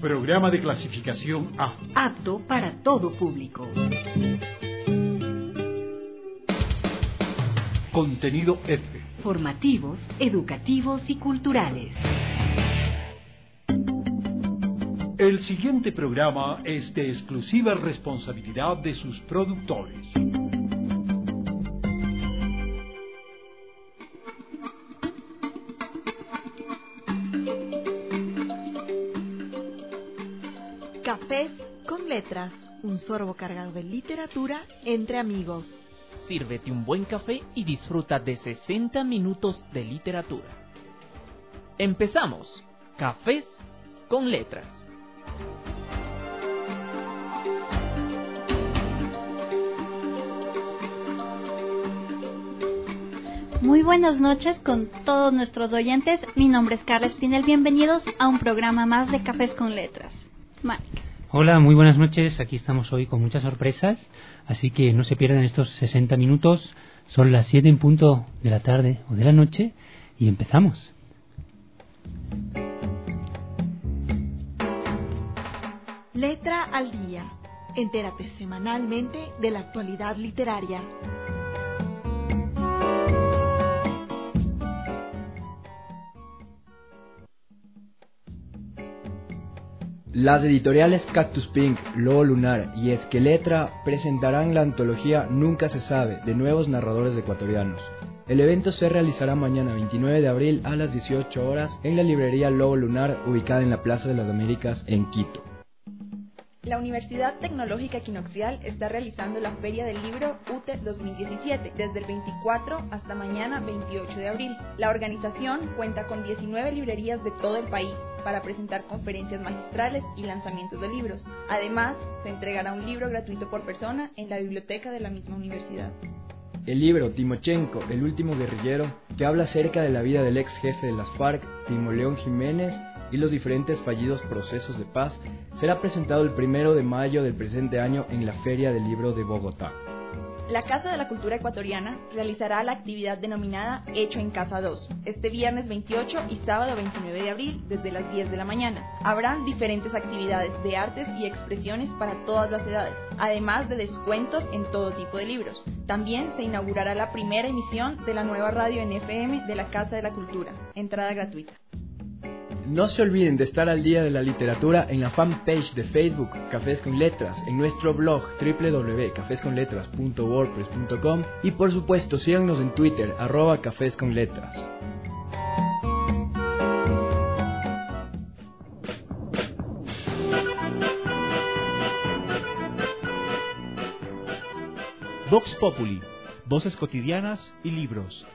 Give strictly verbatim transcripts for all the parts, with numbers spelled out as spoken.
Programa de clasificación A. Apto para todo público. Contenido F. Formativos, educativos y culturales. El siguiente programa es de exclusiva responsabilidad de sus productores. Cafés con letras, un sorbo cargado de literatura entre amigos. Sírvete un buen café y disfruta de sesenta minutos de literatura. Empezamos. Cafés con letras. Muy buenas noches con todos nuestros oyentes. Mi nombre es Carla Espinel. Bienvenidos a un programa más de Cafés con Letras. Mónica. Hola, muy buenas noches. Aquí estamos hoy con muchas sorpresas, así que no se pierdan estos sesenta minutos. Son las siete en punto de la tarde o de la noche y empezamos. Letra al día. Entérate semanalmente de la actualidad literaria. Las editoriales Cactus Pink, Lobo Lunar y Esqueletra presentarán la antología Nunca se sabe, de nuevos narradores ecuatorianos. El evento se realizará mañana veintinueve de abril a las dieciocho horas en la librería Lobo Lunar, ubicada en la Plaza de las Américas en Quito. La Universidad Tecnológica Equinoccial está realizando la Feria del Libro U T E dos mil diecisiete desde el veinticuatro hasta mañana veintiocho de abril. La organización cuenta con diecinueve librerías de todo el país para presentar conferencias magistrales y lanzamientos de libros. Además, se entregará un libro gratuito por persona en la biblioteca de la misma universidad. El libro Timochenko, el último guerrillero, que habla acerca de la vida del ex jefe de las FARC, Timo León Jiménez, y los diferentes fallidos procesos de paz, será presentado el primero de mayo del presente año en la Feria del Libro de Bogotá. La Casa de la Cultura Ecuatoriana realizará la actividad denominada Hecho en Casa dos, este viernes veintiocho y sábado veintinueve de abril, desde las diez de la mañana. Habrán diferentes actividades de artes y expresiones para todas las edades, además de descuentos en todo tipo de libros. También se inaugurará la primera emisión de la nueva radio en F M de la Casa de la Cultura, entrada gratuita. No se olviden de estar al día de la literatura en la fanpage de Facebook Cafés con Letras, en nuestro blog doble u doble u doble u punto cafés con letras punto wordpress punto com y por supuesto síganos en Twitter, arroba Cafés con Letras. Vox Populi, voces cotidianas y libros.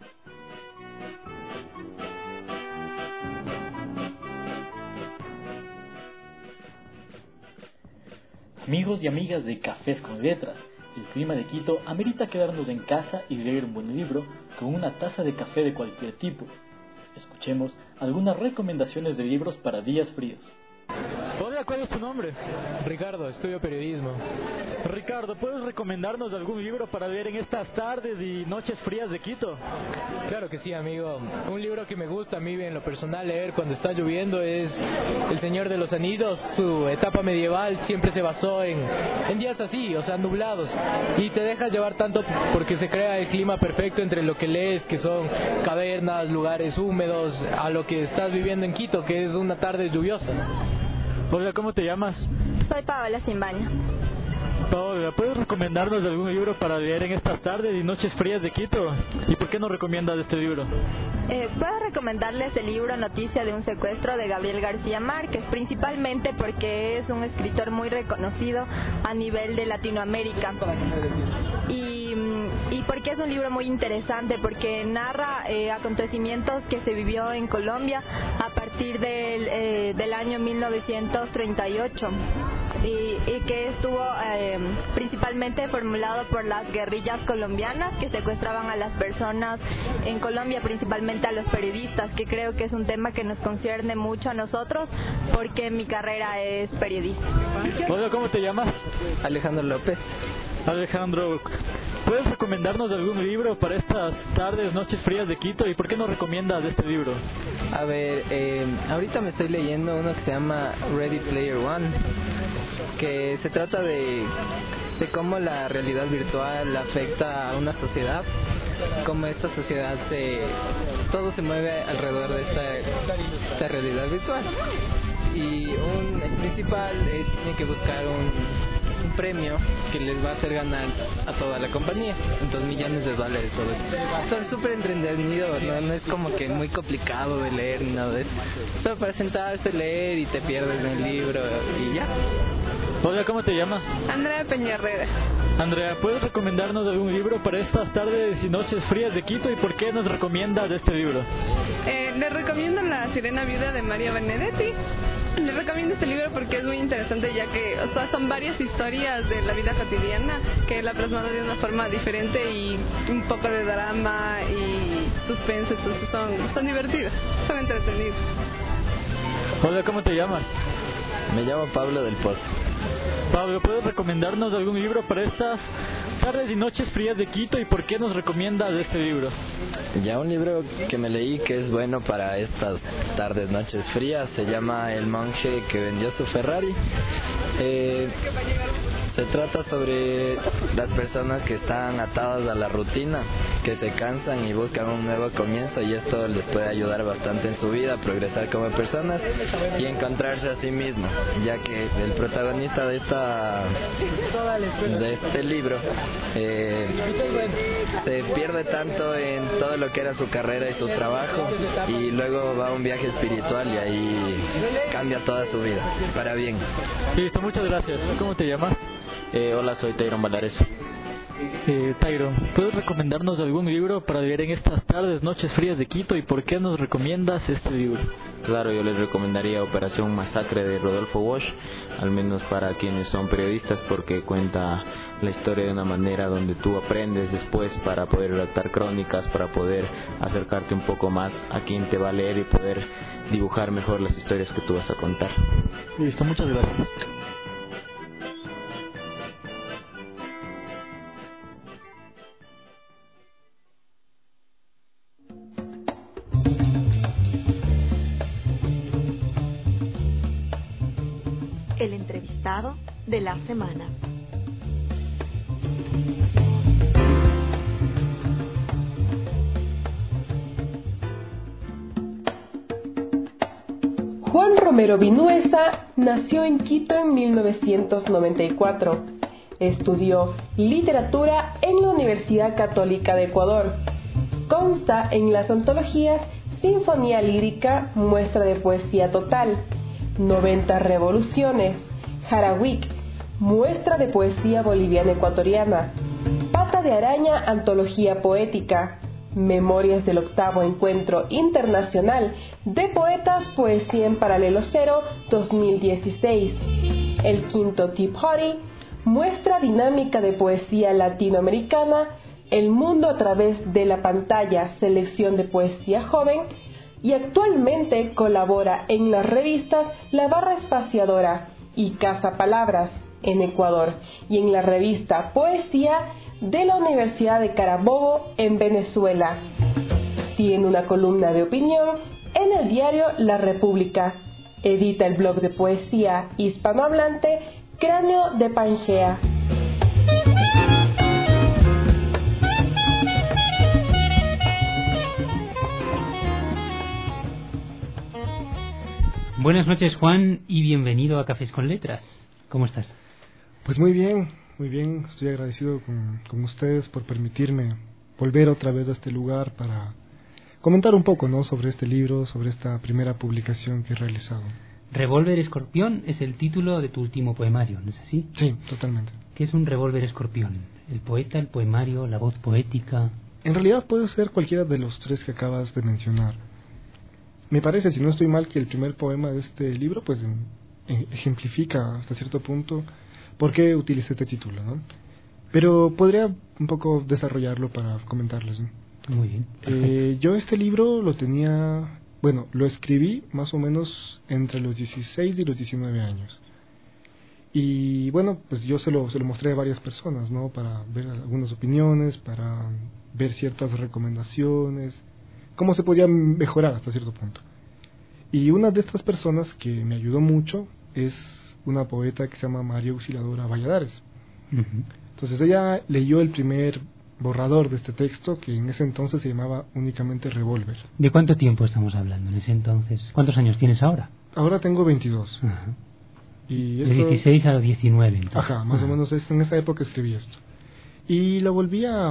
Amigos y amigas de Cafés con Letras, el clima de Quito amerita quedarnos en casa y leer un buen libro con una taza de café de cualquier tipo. Escuchemos algunas recomendaciones de libros para días fríos. Hola, ¿cuál es tu nombre? Ricardo, estudio periodismo. Ricardo, ¿puedes recomendarnos algún libro para leer en estas tardes y noches frías de Quito? Claro que sí, amigo. Un libro que me gusta a mí en lo personal leer cuando está lloviendo es El Señor de los Anillos. Su etapa medieval siempre se basó en, en días así, o sea, nublados. Y te dejas llevar tanto porque se crea el clima perfecto entre lo que lees, que son cavernas, lugares húmedos, a lo que estás viviendo en Quito, que es una tarde lluviosa. Hola, ¿cómo te llamas? Soy Paola Simbaña. Paola, ¿puedes recomendarnos algún libro para leer en estas tardes y noches frías de Quito? ¿Y por qué nos recomiendas este libro? Eh, puedo recomendarles el libro Noticia de un secuestro de Gabriel García Márquez, principalmente porque es un escritor muy reconocido a nivel de Latinoamérica. Y, y porque es un libro muy interesante, porque narra eh, acontecimientos que se vivió en Colombia a partir del, eh, del año mil novecientos treinta y ocho. Y, y que estuvo eh, principalmente formulado por las guerrillas colombianas que secuestraban a las personas en Colombia, principalmente a los periodistas, que creo que es un tema que nos concierne mucho a nosotros porque mi carrera es periodista. Hola, ¿cómo te llamas? Alejandro López. Alejandro, ¿puedes recomendarnos algún libro para estas tardes, noches frías de Quito? ¿Y por qué nos recomiendas este libro? A ver, eh, ahorita me estoy leyendo uno que se llama Ready Player One, que se trata de, de cómo la realidad virtual afecta a una sociedad, cómo esta sociedad se, todo se mueve alrededor de esta, esta realidad virtual. Y un, el principal eh, tiene que buscar un, un premio que les va a hacer ganar a toda la compañía, dos millones de dólares, todo eso. Son súper entretenidos, ¿no? No es como que muy complicado de leer ni nada de eso. Solo para sentarse, leer y te pierdes en el libro y ya. Hola, ¿cómo te llamas? Andrea Peñarrera. Andrea, ¿puedes recomendarnos algún libro para estas tardes y noches frías de Quito? ¿Y por qué nos recomiendas este libro? Eh, les recomiendo La Sirena Viuda de Mario Benedetti. Les recomiendo este libro porque es muy interesante, ya que o sea, son varias historias de la vida cotidiana que él ha plasmado de una forma diferente y un poco de drama y suspense, entonces son, son divertidos, son entretenidos. Hola, ¿cómo te llamas? Me llamo Pablo del Pozo. Pablo, ¿puedes recomendarnos algún libro para estas tardes y noches frías de Quito? ¿Y por qué nos recomiendas este libro? Ya un libro que me leí que es bueno para estas tardes, noches frías, se llama El monje que vendió su Ferrari. Eh, se trata sobre las personas que están atadas a la rutina, que se cansan y buscan un nuevo comienzo, y esto les puede ayudar bastante en su vida a progresar como personas y encontrarse a sí mismo, ya que el protagonista de esta de este libro eh, se pierde tanto en todo lo que era su carrera y su trabajo, y luego va a un viaje espiritual y ahí cambia toda su vida para bien. Listo, muchas gracias. ¿Cómo te llamas? Eh, hola, soy Tyron Valares. Eh, Tyron, ¿puedes recomendarnos algún libro para leer en estas tardes, noches frías de Quito? ¿Y por qué nos recomiendas este libro? Claro, yo les recomendaría Operación Masacre de Rodolfo Walsh, al menos para quienes son periodistas, porque cuenta la historia de una manera donde tú aprendes después para poder redactar crónicas, para poder acercarte un poco más a quien te va a leer y poder dibujar mejor las historias que tú vas a contar. Listo, muchas gracias. El entrevistado de la semana. Juan Romero Vinuesa nació en Quito en mil novecientos noventa y cuatro. Estudió literatura en la Universidad Católica de Ecuador. Consta en las antologías Sinfonía Lírica, Muestra de Poesía Total, noventa Revoluciones, Jarawick, Muestra de Poesía Boliviana Ecuatoriana, Pata de Araña, Antología Poética, Memorias del Octavo Encuentro Internacional de Poetas Poesía en Paralelo Cero dos mil dieciséis, el quinto Tea Party, Muestra Dinámica de Poesía Latinoamericana, El Mundo a través de la Pantalla, Selección de Poesía Joven, y actualmente colabora en las revistas La Barra Espaciadora y Casa Palabras en Ecuador, y en la revista Poesía de la Universidad de Carabobo en Venezuela. Tiene una columna de opinión en el diario La República. Edita el blog de poesía hispanohablante Cráneo de Pangea. Buenas noches, Juan, y bienvenido a Cafés con Letras. ¿Cómo estás? Pues muy bien, muy bien. Estoy agradecido con, con ustedes por permitirme volver otra vez a este lugar para comentar un poco, ¿no?, sobre este libro, sobre esta primera publicación que he realizado. Revólver Escorpión es el título de tu último poemario, ¿no es así? Sí, totalmente. ¿Qué es un revólver escorpión? ¿El poeta, el poemario, la voz poética? En realidad puede ser cualquiera de los tres que acabas de mencionar. Me parece, si no estoy mal, que el primer poema de este libro pues ejemplifica hasta cierto punto por qué utilicé este título, ¿no? Pero podría un poco desarrollarlo para comentarles, ¿no? Muy bien. Eh, yo este libro lo tenía, bueno, lo escribí más o menos entre los dieciséis y los diecinueve años. Y bueno, pues yo se lo, se lo mostré a varias personas, ¿no? Para ver algunas opiniones, para ver ciertas recomendaciones, cómo se podía mejorar hasta cierto punto. Y una de estas personas que me ayudó mucho es una poeta que se llama María Auxiliadora Valladares. Uh-huh. Entonces ella leyó el primer borrador de este texto, que en ese entonces se llamaba únicamente Revólver. ¿De cuánto tiempo estamos hablando en ese entonces? ¿Cuántos años tienes ahora? Ahora tengo veintidós. Uh-huh. Y de esto, dieciséis a los diecinueve. Entonces. Ajá, más uh-huh. o menos es, en esa época escribí esto. Y la volví a,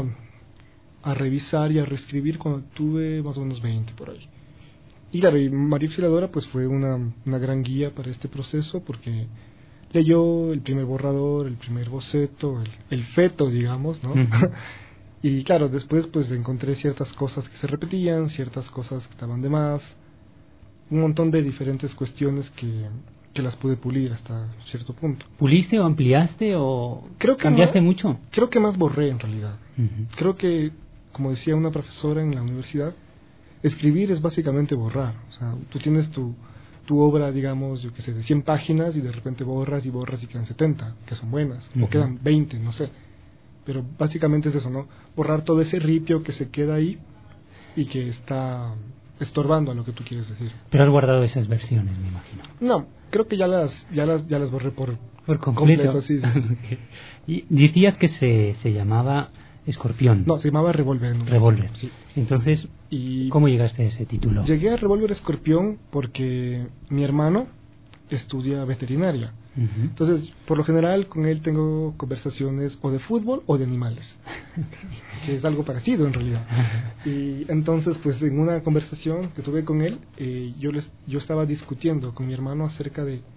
a revisar y a reescribir cuando tuve más o menos veinte por ahí. Y claro, y María Auxiliadora pues fue una, una gran guía para este proceso, porque leyó el primer borrador, el primer boceto, el, el feto, digamos, ¿no? Uh-huh. Y claro, después pues encontré ciertas cosas que se repetían, ciertas cosas que estaban de más, un montón de diferentes cuestiones que, que las pude pulir hasta cierto punto. ¿Puliste o ampliaste o creo que cambiaste más, mucho? Creo que más borré en realidad. Uh-huh. Creo que, como decía una profesora en la universidad, escribir es básicamente borrar. O sea, tú tienes tu, tu obra, digamos, yo qué sé, de cien páginas y de repente borras y borras y quedan setenta, que son buenas, uh-huh. o quedan veinte, no sé. Pero básicamente es eso, ¿no? Borrar todo ese ripio que se queda ahí y que está estorbando a lo que tú quieres decir. Pero has guardado esas versiones, me imagino. No, creo que ya las ya las, ya las borré por, por completo. completo sí, sí. Y decías que se, se llamaba Escorpión. No, se llamaba Revólver. No, Revólver. Sí. Entonces, y ¿cómo llegaste a ese título? Llegué a Revólver Escorpión porque mi hermano estudia veterinaria. Uh-huh. Entonces, por lo general, con él tengo conversaciones o de fútbol o de animales, que es algo parecido en realidad. Uh-huh. Y entonces, pues en una conversación que tuve con él, eh, yo les, yo estaba discutiendo con mi hermano acerca de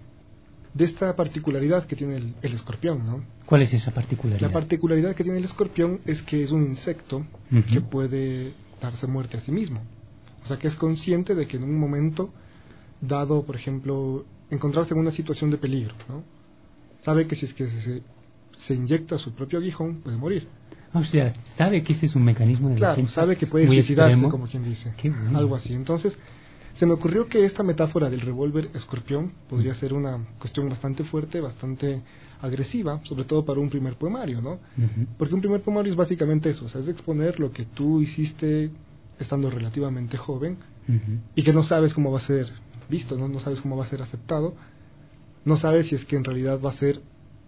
de esta particularidad que tiene el, el escorpión, ¿no? ¿Cuál es esa particularidad? La particularidad que tiene el escorpión es que es un insecto uh-huh. que puede darse muerte a sí mismo. O sea, que es consciente de que en un momento dado, por ejemplo, encontrarse en una situación de peligro, ¿no? Sabe que si es que se, se inyecta su propio aguijón, puede morir. O sea, sabe que ese es un mecanismo de claro, defensa. Sabe que puede muy suicidarse, extremo. Como quien dice. Qué bueno. Algo así. Entonces, se me ocurrió que esta metáfora del revólver escorpión podría ser una cuestión bastante fuerte, bastante agresiva, sobre todo para un primer poemario, ¿no? Uh-huh. Porque un primer poemario es básicamente eso, o sea, es exponer lo que tú hiciste estando relativamente joven uh-huh. y que no sabes cómo va a ser visto, ¿no? No sabes cómo va a ser aceptado, no sabes si es que en realidad va a ser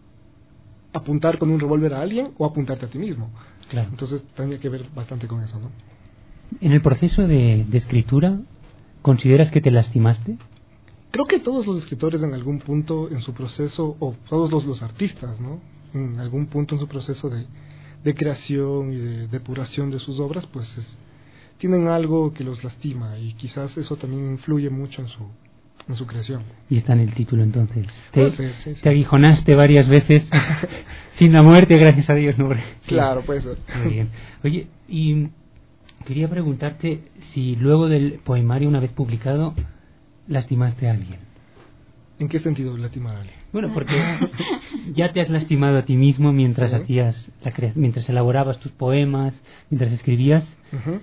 apuntar con un revólver a alguien o apuntarte a ti mismo. Claro. Entonces tenía que ver bastante con eso, ¿no? En el proceso de, de escritura, ¿consideras que te lastimaste? Creo que todos los escritores en algún punto en su proceso, o todos los, los artistas, ¿no? En algún punto en su proceso de, de creación y de depuración de sus obras, pues es, tienen algo que los lastima y quizás eso también influye mucho en su, en su creación. Y está en el título entonces. Te, ser, sí, sí. te aguijonaste varias veces sin la muerte, gracias a Dios, ¿no? Sí. Claro, puede ser. Muy bien. Oye, y quería preguntarte si luego del poemario, una vez publicado, lastimaste a alguien. ¿En qué sentido lastimar a alguien? Bueno, porque ya te has lastimado a ti mismo mientras sí. hacías la crea- mientras elaborabas tus poemas, mientras escribías. Uh-huh.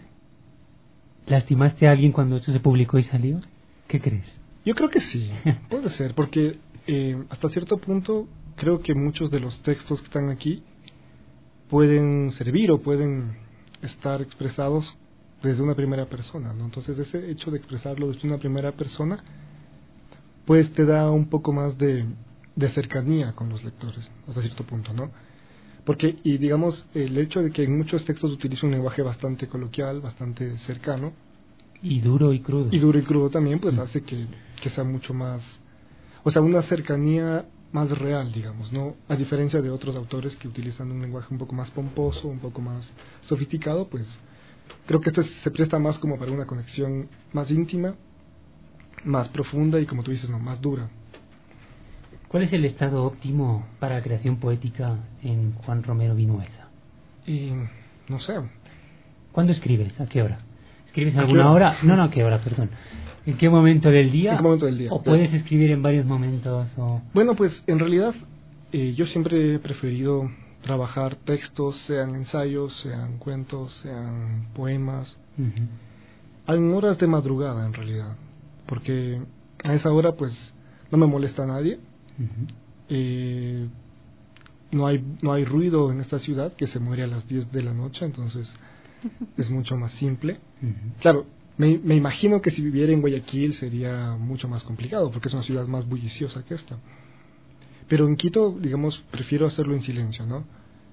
¿Lastimaste a alguien cuando esto se publicó y salió? ¿Qué crees? Yo creo que sí, puede ser, porque eh, hasta cierto punto creo que muchos de los textos que están aquí pueden servir o pueden estar expresados desde una primera persona, ¿no? Entonces ese hecho de expresarlo desde una primera persona pues te da un poco más de, de cercanía con los lectores hasta cierto punto, ¿no? Porque, y digamos, el hecho de que en muchos textos utiliza un lenguaje bastante coloquial, bastante cercano y duro y crudo y duro y crudo también, pues mm. hace que, que sea mucho más, o sea, una cercanía más real, digamos, ¿no? A diferencia de otros autores que utilizan un lenguaje un poco más pomposo, un poco más sofisticado, pues creo que este se presta más como para una conexión más íntima, más profunda y, como tú dices, no, más dura. ¿Cuál es el estado óptimo para la creación poética en Juan Romero Vinuesa? Y no sé. ¿Cuándo escribes? ¿A qué hora? ¿Escribes a alguna hora? No, no, ¿a qué hora? Perdón. ¿En qué momento del día? ¿En qué momento del día? ¿O puedes escribir en varios momentos? O... Bueno, pues en realidad eh, yo siempre he preferido trabajar textos, sean ensayos, sean cuentos, sean poemas, uh-huh. en horas de madrugada en realidad, porque a esa hora pues no me molesta a nadie, uh-huh. eh, no hay no hay ruido en esta ciudad que se muere a las diez de la noche, entonces es mucho más simple. Uh-huh. Claro, me, me imagino que si viviera en Guayaquil sería mucho más complicado, porque es una ciudad más bulliciosa que esta. Pero en Quito, digamos, prefiero hacerlo en silencio, ¿no?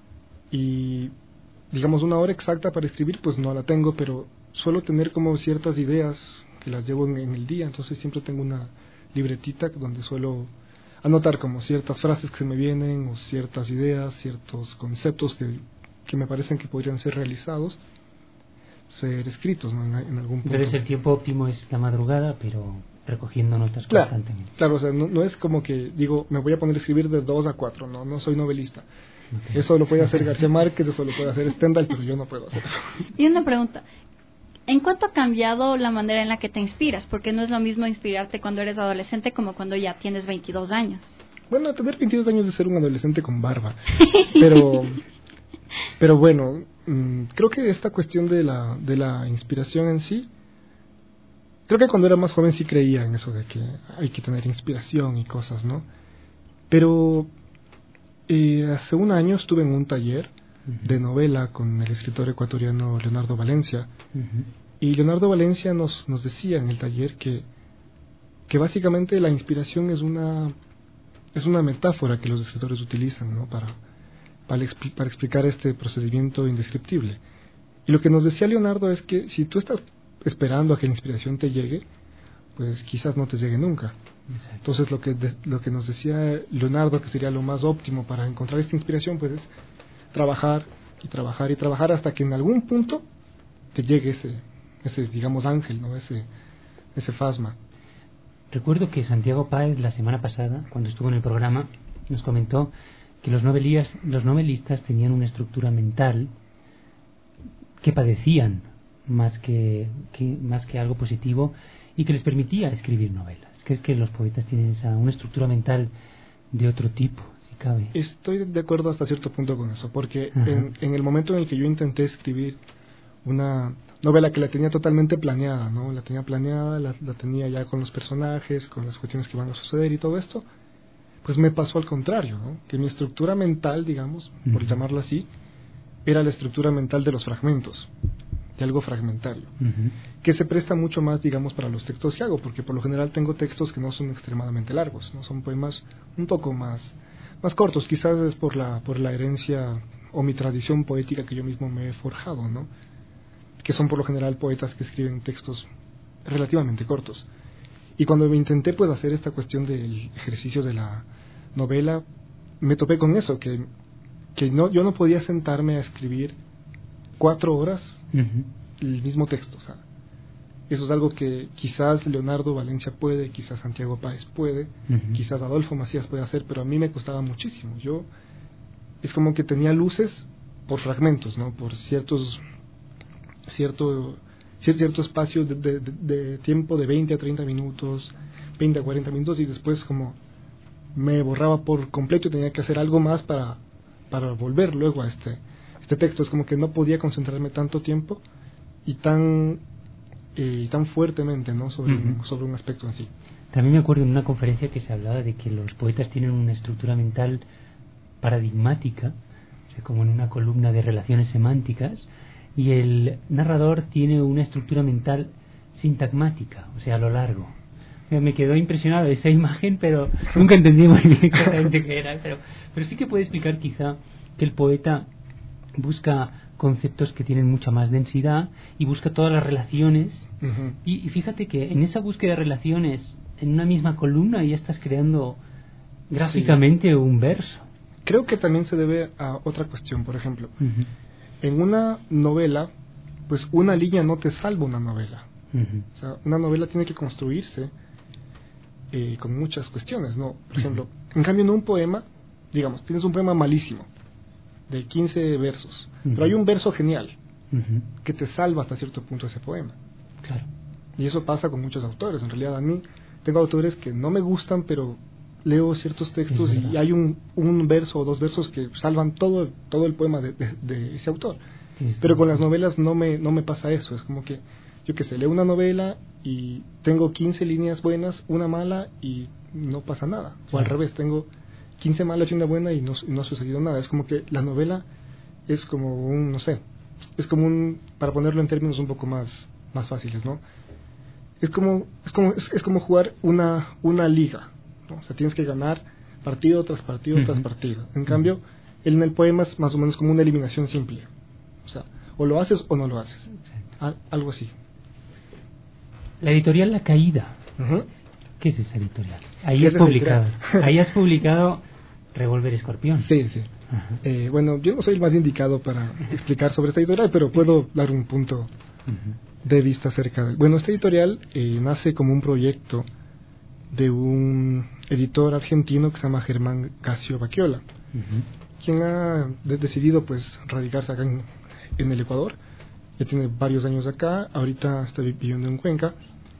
Y, digamos, una hora exacta para escribir, pues no la tengo, pero suelo tener como ciertas ideas que las llevo en, en el día, entonces siempre tengo una libretita donde suelo anotar como ciertas frases que se me vienen, o ciertas ideas, ciertos conceptos que, que me parecen que podrían ser realizados, ser escritos, ¿no? en, en algún punto. Entonces el tiempo óptimo es la madrugada, pero recogiendo notas claro, constantemente. Claro, o sea, no, no es como que digo, me voy a poner a escribir de dos a cuatro, no, no soy novelista. Okay. Eso lo puede hacer García Márquez, eso lo puede hacer Stendhal, pero yo no puedo hacer eso. Y una pregunta, ¿en cuánto ha cambiado la manera en la que te inspiras? Porque no es lo mismo inspirarte cuando eres adolescente como cuando ya tienes veintidós años. Bueno, tener veintidós años es ser un adolescente con barba, pero pero bueno, mmm, creo que esta cuestión de la de la inspiración en sí, creo que cuando era más joven sí creía en eso de que hay que tener inspiración y cosas, ¿no? Pero eh, hace un año estuve en un taller uh-huh. de novela con el escritor ecuatoriano Leonardo Valencia, uh-huh. y Leonardo Valencia nos nos decía en el taller que que básicamente la inspiración es una es una metáfora que los escritores utilizan, ¿no? para para, expli- para explicar este procedimiento indescriptible. Y lo que nos decía Leonardo es que si tú estás esperando a que la inspiración te llegue, pues quizás no te llegue nunca. Exacto. Entonces lo que de, lo que nos decía Leonardo que sería lo más óptimo para encontrar esta inspiración, pues es trabajar y trabajar y trabajar hasta que en algún punto te llegue ese ese digamos ángel, ¿no? ese ese fasma. Recuerdo que Santiago Páez la semana pasada, cuando estuvo en el programa, nos comentó que los novelías, los novelistas tenían una estructura mental que padecían más que, que más que algo positivo y que les permitía escribir novelas. Que es que los poetas tienen esa, una estructura mental de otro tipo, si cabe. Estoy de acuerdo hasta cierto punto con eso, porque en, en el momento en el que yo intenté escribir una novela que la tenía totalmente planeada, ¿no? La tenía planeada, la, la tenía ya con los personajes, con las cuestiones que van a suceder y todo esto, pues me pasó al contrario, ¿no? Que mi estructura mental, digamos, uh-huh. por llamarlo así, era la estructura mental de los fragmentos, de algo fragmentario, uh-huh. que se presta mucho más, digamos, para los textos que hago, porque por lo general tengo textos que no son extremadamente largos, no son poemas un poco más, más cortos, quizás es por la, por la herencia o mi tradición poética que yo mismo me he forjado, ¿no? Que son por lo general poetas que escriben textos relativamente cortos. Y cuando me intenté pues hacer esta cuestión del ejercicio de la novela, me topé con eso, que, que no, yo no podía sentarme a escribir cuatro horas uh-huh. el mismo texto. O sea, eso es algo que quizás Leonardo Valencia puede, quizás Santiago Páez puede, uh-huh. quizás Adolfo Macías puede hacer, pero a mí me costaba muchísimo. Yo, es como que tenía luces por fragmentos, ¿no? Por ciertos cierto cierto espacio de, de, de tiempo de veinte a treinta minutos, veinte a cuarenta minutos, y después como me borraba por completo y tenía que hacer algo más para, para volver luego a este, este texto. Es como que no podía concentrarme tanto tiempo y tan eh, tan fuertemente, ¿no? sobre, uh-huh. un, sobre un aspecto en sí. También me acuerdo en una conferencia que se hablaba de que los poetas tienen una estructura mental paradigmática, o sea, como en una columna de relaciones semánticas, y el narrador tiene una estructura mental sintagmática, o sea, a lo largo. O sea, me quedó impresionado esa imagen, pero nunca entendí muy bien exactamente qué era. Pero, pero sí que puede explicar quizá que el poeta busca conceptos que tienen mucha más densidad y busca todas las relaciones. Uh-huh. Y, y fíjate que en esa búsqueda de relaciones, en una misma columna, ya estás creando gráficamente sí. un verso. Creo que también se debe a otra cuestión, por ejemplo. Uh-huh. En una novela, pues una línea no te salva una novela. Uh-huh. O sea, una novela tiene que construirse eh, con muchas cuestiones, ¿no? Por uh-huh. ejemplo, en cambio en un poema, digamos, tienes un poema malísimo, de quince versos, uh-huh. pero hay un verso genial, uh-huh. que te salva hasta cierto punto ese poema. Claro. Y eso pasa con muchos autores. En realidad a mí, tengo autores que no me gustan, pero leo ciertos textos y hay un, un verso o dos versos que salvan todo, todo el poema de, de, de ese autor. Sí, pero con las novelas no me, no me pasa eso. Es como que, yo que sé, leo una novela y tengo quince líneas buenas, una mala y no pasa nada. O al revés, tengo quince malas y una buena y no, y no ha sucedido nada. Es como que la novela es como un, no sé, es como un, para ponerlo en términos un poco más, más fáciles, ¿no? Es como, es como, es, es como jugar una, una liga, ¿no? O sea, tienes que ganar partido tras partido uh-huh. tras partido. En uh-huh. cambio, en el poema es más o menos como una eliminación simple. O sea, o lo haces o no lo haces. Al, algo así. La editorial La Caída. Uh-huh. ¿Qué es esa editorial? Ahí has publicado. Ahí has publicado Revólver Escorpión. Sí, sí. Uh-huh. Eh, bueno, yo no soy el más indicado para explicar sobre esta editorial, pero puedo dar un punto uh-huh. de vista acerca de... Bueno, esta editorial eh, nace como un proyecto de un editor argentino que se llama Germán Casio Bacchiola, uh-huh. quien ha de- decidido pues radicarse acá en, en el Ecuador. Ya tiene varios años acá, ahorita está viviendo en Cuenca,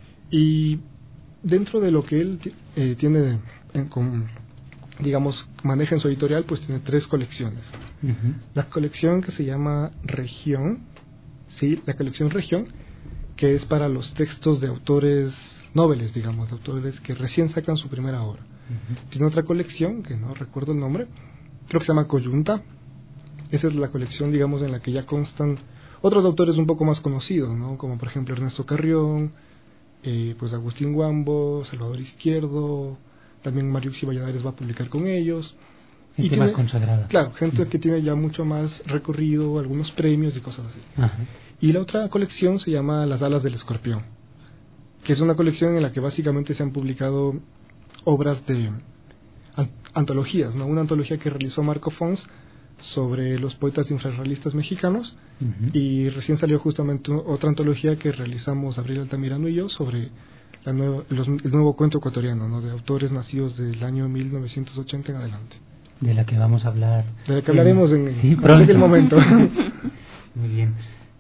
y dentro de lo que él eh, tiene en, con, digamos, maneja en su editorial, pues tiene tres colecciones. Uh-huh. La colección que se llama Región, sí, la colección Región, que es para los textos de autores noveles, digamos, de autores que recién sacan su primera obra. Uh-huh. Tiene otra colección, que no recuerdo el nombre, creo que se llama Coyunta. Esa es la colección, digamos, en la que ya constan otros autores un poco más conocidos, ¿no? Como por ejemplo Ernesto Carrión, eh, pues Agustín Guambo, Salvador Izquierdo, también Mariuxi Valladares va a publicar con ellos. Gente y más tiene, consagrada. Claro, gente uh-huh. que tiene ya mucho más recorrido, algunos premios y cosas así. Uh-huh. Y la otra colección se llama Las Alas del Escorpión, que es una colección en la que básicamente se han publicado obras de an- antologías, ¿no? Una antología que realizó Marco Fons sobre los poetas infrarrealistas mexicanos, uh-huh. y recién salió justamente otra antología que realizamos Abril Altamirano y yo sobre la nueva, los, el nuevo cuento ecuatoriano, ¿no? De autores nacidos del año mil novecientos ochenta en adelante. De la que vamos a hablar. De la que hablaremos en, sí, en pronto. el momento. Muy bien.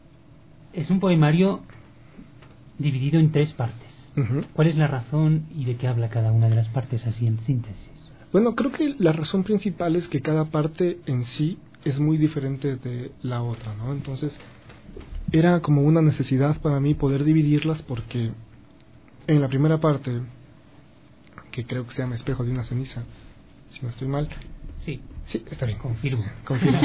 Es un poemario dividido en tres partes. Uh-huh. ¿Cuál es la razón y de qué habla cada una de las partes, así en síntesis? Bueno, creo que la razón principal es que cada parte en sí es muy diferente de la otra, ¿no? Entonces, era como una necesidad para mí poder dividirlas, porque en la primera parte, que creo que se llama Espejo de una ceniza, si no estoy mal. Sí. Sí, está bien. Confirmo. Confirmo.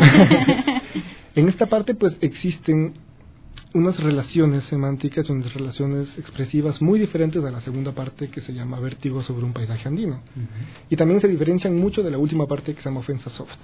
En esta parte, pues, existen unas relaciones semánticas, unas relaciones expresivas muy diferentes a la segunda parte, que se llama Vértigo sobre un paisaje andino. Uh-huh. Y también se diferencian mucho de la última parte, que se llama Ofensa Soft.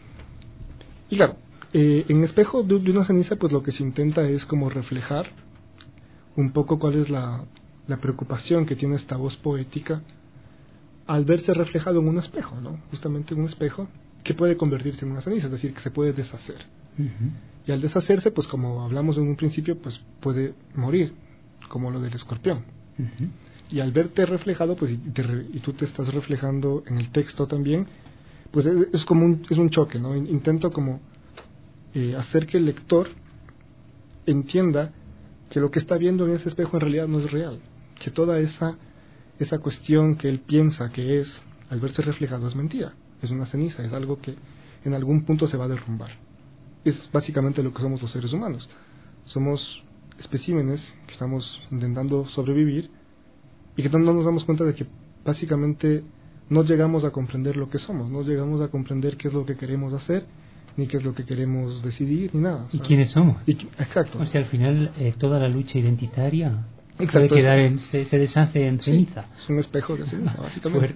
Y claro, eh, en Espejo de, de una ceniza, pues lo que se intenta es como reflejar un poco cuál es la, la preocupación que tiene esta voz poética al verse reflejado en un espejo, ¿no? Justamente en un espejo que puede convertirse en una ceniza, es decir, que se puede deshacer. Uh-huh. Y al deshacerse, pues como hablamos en un principio, pues puede morir, como lo del escorpión. Uh-huh. Y al verte reflejado, pues y, te re, y tú te estás reflejando en el texto también, pues es, es como un, es un choque, ¿no? Intento como eh, hacer que el lector entienda que lo que está viendo en ese espejo en realidad no es real, que toda esa esa cuestión que él piensa que es, al verse reflejado, es mentira, es una ceniza, es algo que en algún punto se va a derrumbar. Es básicamente lo que somos los seres humanos. Somos especímenes que estamos intentando sobrevivir y que no nos damos cuenta de que básicamente no llegamos a comprender lo que somos, no llegamos a comprender qué es lo que queremos hacer, ni qué es lo que queremos decidir, ni nada. ¿Y ¿sabes? ¿Quiénes somos? Y, exacto. O sea, al final eh, toda la lucha identitaria exacto, puede quedar en, se, se deshace en ceniza. Sí, es un espejo de ceniza, básicamente.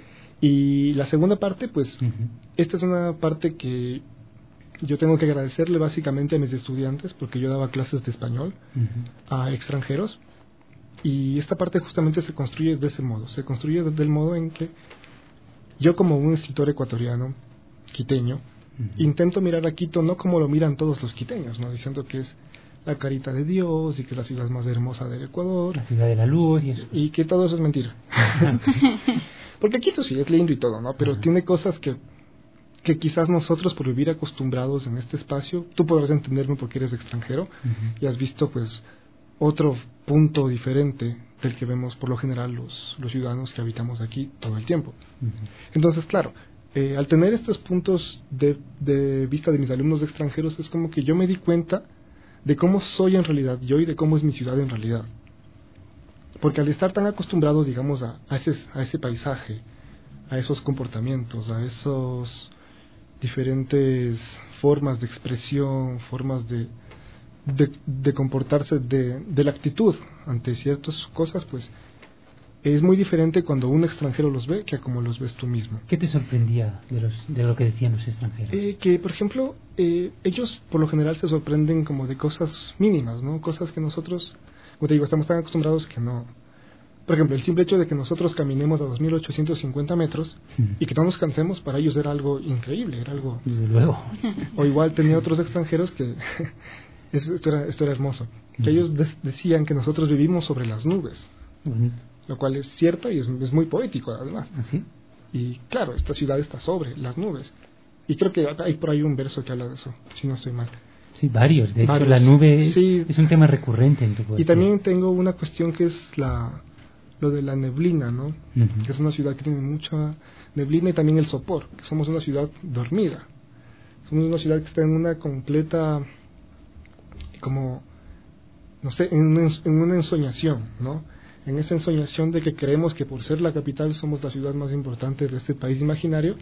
Y la segunda parte, pues, uh-huh. esta es una parte que yo tengo que agradecerle básicamente a mis estudiantes, porque yo daba clases de español uh-huh. a extranjeros, y esta parte justamente se construye de ese modo, se construye desde el modo en que yo, como un escritor ecuatoriano, quiteño, uh-huh. intento mirar a Quito no como lo miran todos los quiteños, ¿no? Diciendo que es la carita de Dios y que es la ciudad más hermosa del Ecuador, la ciudad de la luz y eso, y que todo eso es mentira. Porque Quito sí es lindo y todo, ¿no? Pero uh-huh. tiene cosas que que quizás nosotros, por vivir acostumbrados en este espacio, tú podrás entenderme porque eres extranjero uh-huh. y has visto pues otro punto diferente del que vemos por lo general los, los ciudadanos que habitamos aquí todo el tiempo. Uh-huh. Entonces, claro, eh, al tener estos puntos de, de vista de mis alumnos extranjeros, es como que yo me di cuenta de cómo soy en realidad yo y de cómo es mi ciudad en realidad. Porque al estar tan acostumbrados, digamos, a, a, ese, a ese paisaje, a esos comportamientos, a esos diferentes formas de expresión, formas de, de, de comportarse, de, de la actitud ante ciertas cosas, pues es muy diferente cuando un extranjero los ve que a como los ves tú mismo. ¿Qué te sorprendía de, los, de lo que decían los extranjeros? Eh, que, por ejemplo, eh, ellos por lo general se sorprenden como de cosas mínimas, ¿no? Cosas que nosotros, como te digo, estamos tan acostumbrados que no... Por ejemplo, el simple hecho de que nosotros caminemos a dos mil ochocientos cincuenta metros mm. y que no nos cansemos, para ellos era algo increíble, era algo... Desde luego. O igual tenía otros extranjeros que... esto, era, esto era hermoso. Mm. Que ellos de- decían que nosotros vivimos sobre las nubes. Mm. Lo cual es cierto y es, es muy poético, además. ¿Así? Y claro, esta ciudad está sobre las nubes. Y creo que hay por ahí un verso que habla de eso, si no estoy mal. Sí, varios. De varios. hecho, la nube sí. es un tema recurrente en tu poesía. Y también tengo una cuestión que es la... lo de la neblina, ¿no? Uh-huh. Que es una ciudad que tiene mucha neblina, y también el sopor, que somos una ciudad dormida. Somos una ciudad que está en una completa, como, no sé, en una, en una ensoñación, ¿no? En esa ensoñación de que creemos que por ser la capital somos la ciudad más importante de este país imaginario,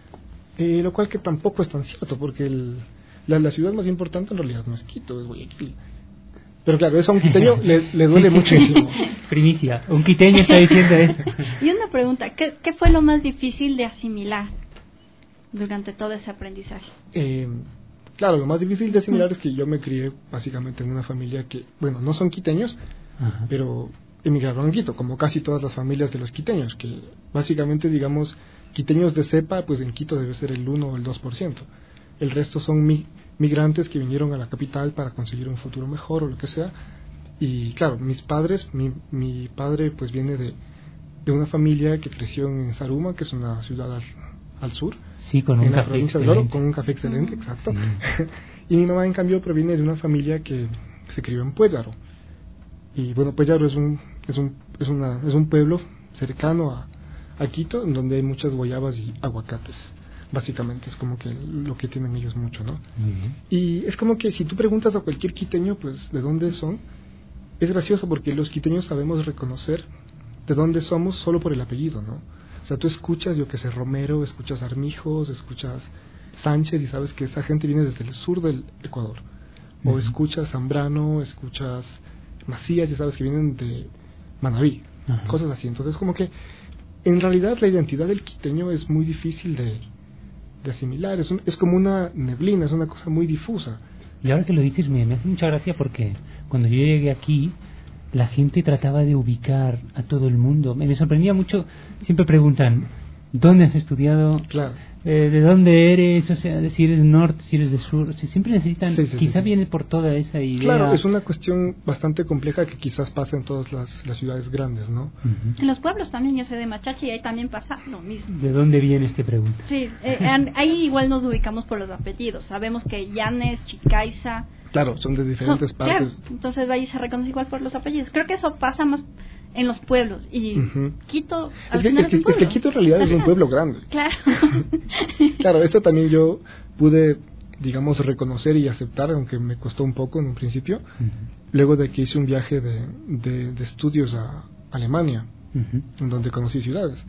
eh, lo cual que tampoco es tan cierto, porque el, la, la ciudad más importante en realidad no es Quito, es Guayaquil. Pero claro, eso a un quiteño le, le duele muchísimo. Primicia, un quiteño está diciendo eso. Y una pregunta, ¿qué, ¿qué fue lo más difícil de asimilar durante todo ese aprendizaje? Eh, claro, lo más difícil de asimilar es que yo me crié básicamente en una familia que, bueno, no son quiteños, Ajá. pero emigraron a Quito, como casi todas las familias de los quiteños, que básicamente, digamos, quiteños de cepa, pues en Quito debe ser el uno o el dos por ciento. El resto son mi migrantes que vinieron a la capital para conseguir un futuro mejor o lo que sea. Y claro, mis padres, mi, mi padre pues viene de, de una familia que creció en Zaruma, que es una ciudad al, al sur, sí, con en un la café provincia excelente. de Oro, con un café excelente, exacto. Sí. Y mi mamá en cambio proviene de una familia que se crió en Puellaro. Y bueno, Puellaro es un, es un, es una, es un pueblo cercano a, a Quito, en donde hay muchas guayabas y aguacates. Básicamente es como que lo que tienen ellos mucho, ¿no? Uh-huh. Y es como que si tú preguntas a cualquier quiteño, pues, ¿de dónde son? Es gracioso porque los quiteños sabemos reconocer de dónde somos solo por el apellido, ¿no? O sea, tú escuchas, yo que sé, Romero, escuchas Armijos, escuchas Sánchez y sabes que esa gente viene desde el sur del Ecuador. Uh-huh. O escuchas Zambrano, escuchas Macías y sabes que vienen de Manabí. Uh-huh. Cosas así. Entonces, como que en realidad la identidad del quiteño es muy difícil de... de asimilar, es, un, es como una neblina, es una cosa muy difusa. Y ahora que lo dices me, me hace mucha gracia porque cuando yo llegué aquí la gente trataba de ubicar a todo el mundo, me, me sorprendía mucho, siempre preguntan ¿dónde has estudiado? Claro. Eh, ¿de dónde eres? O sea, si eres norte, si eres de sur, o sea, siempre necesitan, sí, sí, quizá sí, sí. viene por toda esa idea. Claro, es una cuestión bastante compleja que quizás pasa en todas las, las ciudades grandes, ¿no? Uh-huh. En los pueblos también, yo sé de Machachi, y ahí también pasa lo mismo. ¿De dónde viene este pregunta? Sí, eh, ahí igual nos ubicamos por los apellidos, sabemos que Llanes, Chicaiza... Claro, son de diferentes son, partes. Claro, entonces ahí se reconoce igual por los apellidos. Creo que eso pasa más en los pueblos. Y uh-huh. Quito... Es que, es, que, es que Quito en realidad es un pueblo grande. Claro. Claro, eso también yo pude, digamos, reconocer y aceptar, aunque me costó un poco en un principio, uh-huh. luego de que hice un viaje de, de, de estudios a Alemania, uh-huh. en donde conocí ciudades,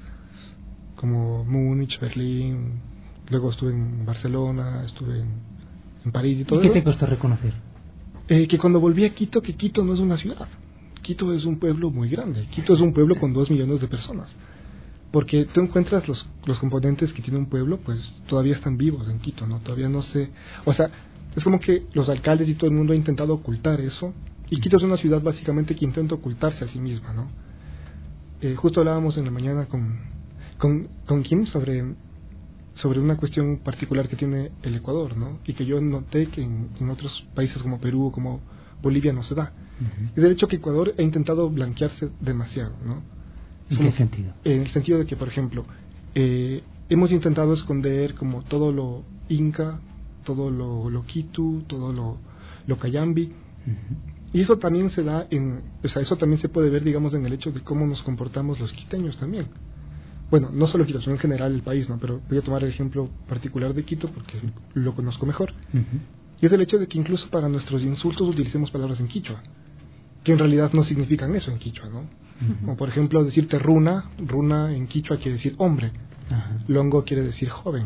como Múnich, Berlín, luego estuve en Barcelona, estuve en, en París y todo eso. ¿Y qué eso. te costó reconocer? Eh, que cuando volví a Quito, que Quito no es una ciudad. Quito es un pueblo muy grande. Quito es un pueblo con dos millones de personas. Porque tú encuentras los, los componentes que tiene un pueblo, pues todavía están vivos en Quito, ¿no? Todavía no sé... O sea, es como que los alcaldes y todo el mundo ha intentado ocultar eso. Y Quito es una ciudad básicamente que intenta ocultarse a sí misma, ¿no? Eh, justo hablábamos en la mañana con, con, con Kim sobre, sobre una cuestión particular que tiene el Ecuador, ¿no? Y que yo noté que en, en otros países como Perú, como Bolivia no se da. Uh-huh. Es el hecho que Ecuador ha intentado blanquearse demasiado, ¿no? ¿En qué sentido? En el sentido de que, por ejemplo, eh, hemos intentado esconder como todo lo inca, todo lo, lo quitu, todo lo, lo cayambi. Uh-huh. Y eso también se da en, o sea, eso también se puede ver, digamos, en el hecho de cómo nos comportamos los quiteños también. Bueno, no solo Quito, sino en general el país, ¿no? Pero voy a tomar el ejemplo particular de Quito porque lo conozco mejor. Uh-huh. Y es el hecho de que incluso para nuestros insultos utilicemos palabras en quichua, que en realidad no significan eso en quichua, ¿no? Uh-huh. Como por ejemplo decirte runa, runa en quichua quiere decir hombre, Ajá. Longo quiere decir joven.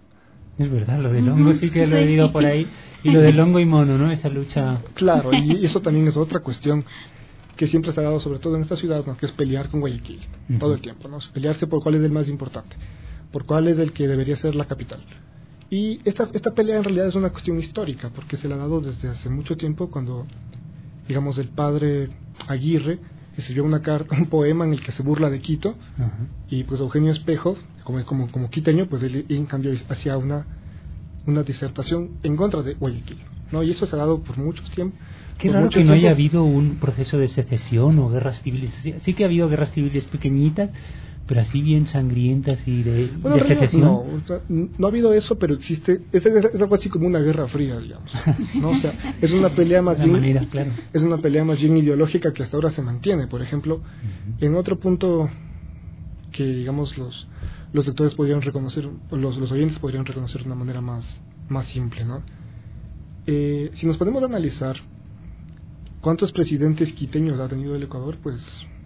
Es verdad, lo del hongo sí que lo he oído por ahí. Y lo del hongo y mono, ¿no? Esa lucha. Claro, y eso también es otra cuestión que siempre se ha dado, sobre todo en esta ciudad, ¿no? Que es pelear con Guayaquil, uh-huh. todo el tiempo, ¿no? Pelearse por cuál es el más importante, por cuál es el que debería ser la capital. Y esta, esta pelea en realidad es una cuestión histórica, porque se la ha dado desde hace mucho tiempo, cuando, digamos, el padre Aguirre escribió una carta, un poema en el que se burla de Quito, uh-huh. y pues Eugenio Espejo, como, como, como quiteño, pues él en cambio hacía una, una disertación en contra de Guayaquil, ¿no? Y eso se ha dado por muchos tiempos. Qué raro que no haya habido un proceso de secesión o guerras civiles. Sí que ha habido guerras civiles pequeñitas, pero así bien sangrientas y de, bueno, de secesión. No, o sea, no ha habido eso, pero existe, es, es, es algo así como una guerra fría, digamos, ¿no? O sea, es una pelea más bien, manera, claro. es una pelea más bien ideológica que hasta ahora se mantiene. Por ejemplo, uh-huh. en otro punto que, digamos, los los lectores podrían reconocer, los, los oyentes podrían reconocer de una manera más, más simple, ¿no? Eh, si nos podemos analizar ¿cuántos presidentes quiteños ha tenido el Ecuador? Pues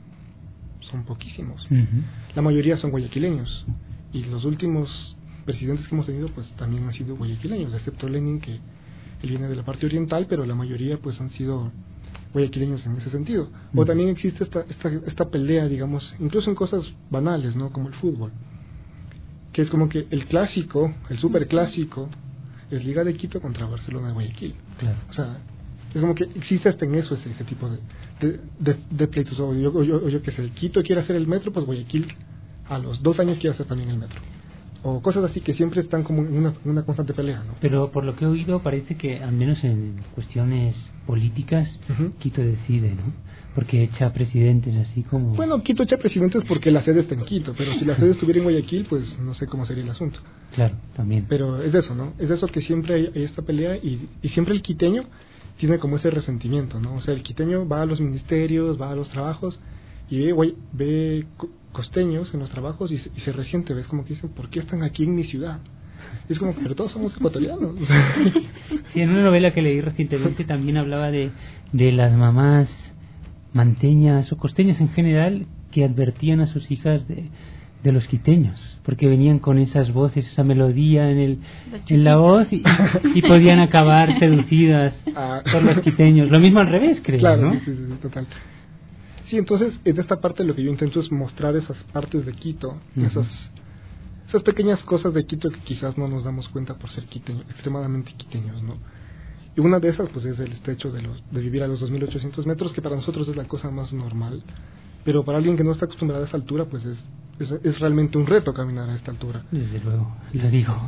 son poquísimos. Uh-huh. La mayoría son guayaquileños. Y los últimos presidentes que hemos tenido, pues también han sido guayaquileños, excepto Lenin, que él viene de la parte oriental, pero la mayoría pues han sido guayaquileños en ese sentido. Uh-huh. O también existe esta, esta, esta pelea, digamos, incluso en cosas banales, ¿no? Como el fútbol. Que es como que el clásico, el superclásico, es Liga de Quito contra Barcelona de Guayaquil. Claro. O sea, es como que existe hasta en eso ese, ese tipo de, de, de, de pleitos. O yo, o yo, o yo que sé, Quito quiere hacer el metro, pues Guayaquil a los dos años quiere hacer también el metro. O cosas así que siempre están como en una, en una constante pelea, ¿no? Pero por lo que he oído parece que al menos en cuestiones políticas uh-huh. Quito decide, ¿no? Porque echa presidentes así como... Bueno, Quito echa presidentes porque la sede está en Quito, pero si la sede estuviera en Guayaquil, pues no sé cómo sería el asunto. Claro, también. Pero es eso, ¿no? Es eso que siempre hay, hay esta pelea y, y siempre el quiteño tiene como ese resentimiento, ¿no? O sea, el quiteño va a los ministerios, va a los trabajos y ve, güey, ve costeños en los trabajos y se, y se resiente, ves como que dicen, ¿por qué están aquí en mi ciudad? Y es como que, pero todos somos ecuatorianos. Sí, en una novela que leí recientemente también hablaba de, de las mamás manteñas o costeñas en general que advertían a sus hijas de, de los quiteños, porque venían con esas voces, esa melodía en el en la voz y, y podían acabar seducidas ah. por los quiteños. Lo mismo al revés, creo, claro, ¿no? Sí, sí, sí, total. Sí, entonces en esta parte lo que yo intento es mostrar esas partes de Quito, uh-huh. esas esas pequeñas cosas de Quito que quizás no nos damos cuenta por ser quiteños, extremadamente quiteños, ¿no? Y una de esas pues es el este hecho de, los, de vivir a los dos mil ochocientos metros, que para nosotros es la cosa más normal, pero para alguien que no está acostumbrado a esa altura pues es, es, es realmente un reto caminar a esta altura. Desde luego, lo digo.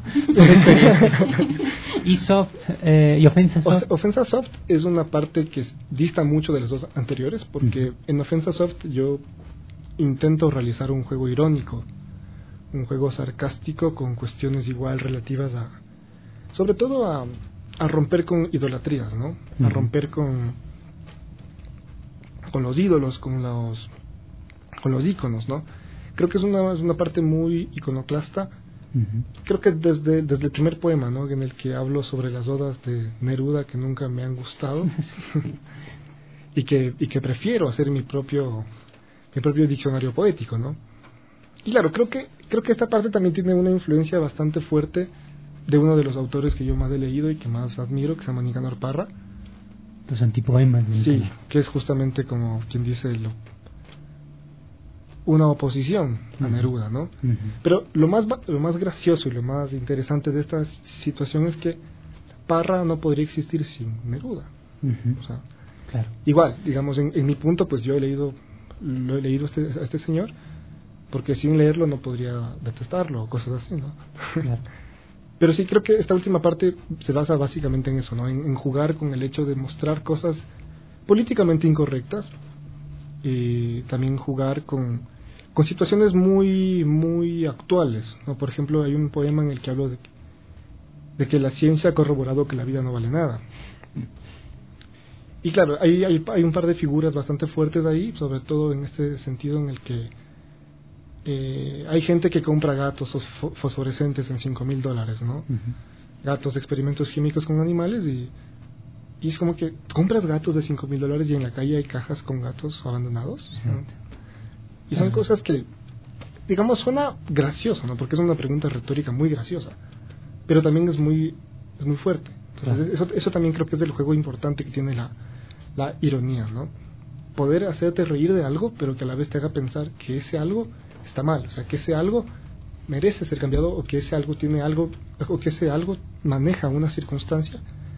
¿Y soft eh, y ofensa soft? O, ofensa soft es una parte que dista mucho de las dos anteriores, porque uh-huh. en ofensa soft yo intento realizar un juego irónico, un juego sarcástico con cuestiones igual relativas a, sobre todo a a romper con idolatrías, ¿no? Uh-huh. A romper con con los ídolos, con los con los íconos, ¿no? Creo que es una, es una parte muy iconoclasta. Uh-huh. Creo que desde desde el primer poema, ¿no? En el que hablo sobre las odas de Neruda que nunca me han gustado y que y que prefiero hacer mi propio mi propio diccionario poético, ¿no? Y claro, creo que creo que esta parte también tiene una influencia bastante fuerte de uno de los autores que yo más he leído y que más admiro, que se llama Nicanor Parra. Los antipoemas. Sí, que es justamente como quien dice lo, una oposición a uh-huh. Neruda, ¿no? Uh-huh. Pero lo más lo más gracioso y lo más interesante de esta situación es que Parra no podría existir sin Neruda. Uh-huh. O sea, claro. Igual, digamos, en, en mi punto, pues yo he leído lo he leído a este, a este señor, porque sin leerlo no podría detestarlo o cosas así, ¿no? Claro. Pero sí creo que esta última parte se basa básicamente en eso, ¿no? En, en jugar con el hecho de mostrar cosas políticamente incorrectas y también jugar con, con situaciones muy muy actuales, ¿no? Por ejemplo, hay un poema en el que hablo de, de que la ciencia ha corroborado que la vida no vale nada. Y claro, hay, hay, hay un par de figuras bastante fuertes ahí, sobre todo en este sentido en el que Eh, hay gente que compra gatos fosforescentes en cinco mil dólares, ¿no? Uh-huh. Gatos de experimentos químicos con animales y, y es como que compras gatos de cinco mil dólares y en la calle hay cajas con gatos abandonados, ¿no? Uh-huh. Y son uh-huh. cosas que digamos, suena gracioso, ¿no? Porque es una pregunta retórica muy graciosa, pero también es muy, es muy fuerte. Entonces, claro. eso, eso también creo que es del juego importante que tiene la, la ironía, ¿no? Poder hacerte reír de algo, pero que a la vez te haga pensar que ese algo está mal, o sea, que ese algo merece ser cambiado, o que ese algo tiene algo, o que ese algo maneja una circunstancia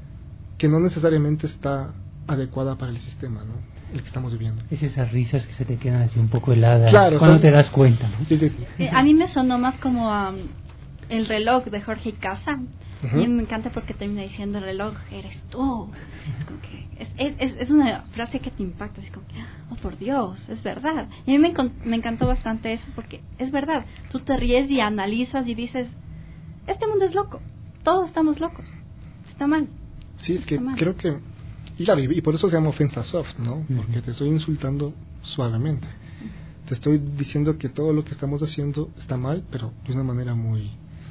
que no necesariamente está adecuada para el sistema, ¿no? El que estamos viviendo. Es esas risas que se te quedan así un poco heladas, claro, cuando son... te das cuenta, ¿no? Sí, sí, sí. Eh, a mí me sonó más como um, el reloj de Jorge Casa. Uh-huh. A mí me encanta porque termina diciendo: el reloj eres tú. Es, como que es, es, es una frase que te impacta, es como que, oh por Dios, es verdad. Y a mí me, me encantó bastante eso, porque es verdad. Tú te ríes y analizas y dices: este mundo es loco, todos estamos locos, está mal. Sí, es que creo que, y claro, y por eso se llama ofensa soft, ¿no? Uh-huh. Porque te estoy insultando suavemente. Te estoy diciendo que todo lo que estamos haciendo está mal, pero de una manera muy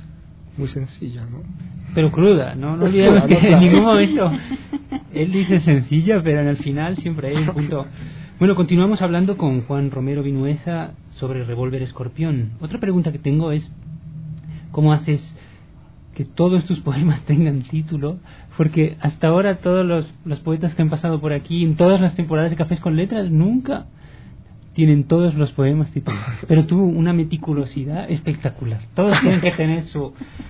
muy sencilla, ¿no? Pero cruda, ¿no? No olvidemos que en ningún momento él dice sencilla, pero en el final siempre hay un punto. Bueno, continuamos hablando con Juan Romero Vinuesa sobre Revólver Escorpión. Otra pregunta que tengo es: ¿cómo haces que todos tus poemas tengan título? Porque hasta ahora todos los, los poetas que han pasado por aquí, en todas las temporadas de Cafés con Letras, nunca tienen todos los poemas titulados. Pero tú, una meticulosidad espectacular. Todos tienen que tener su...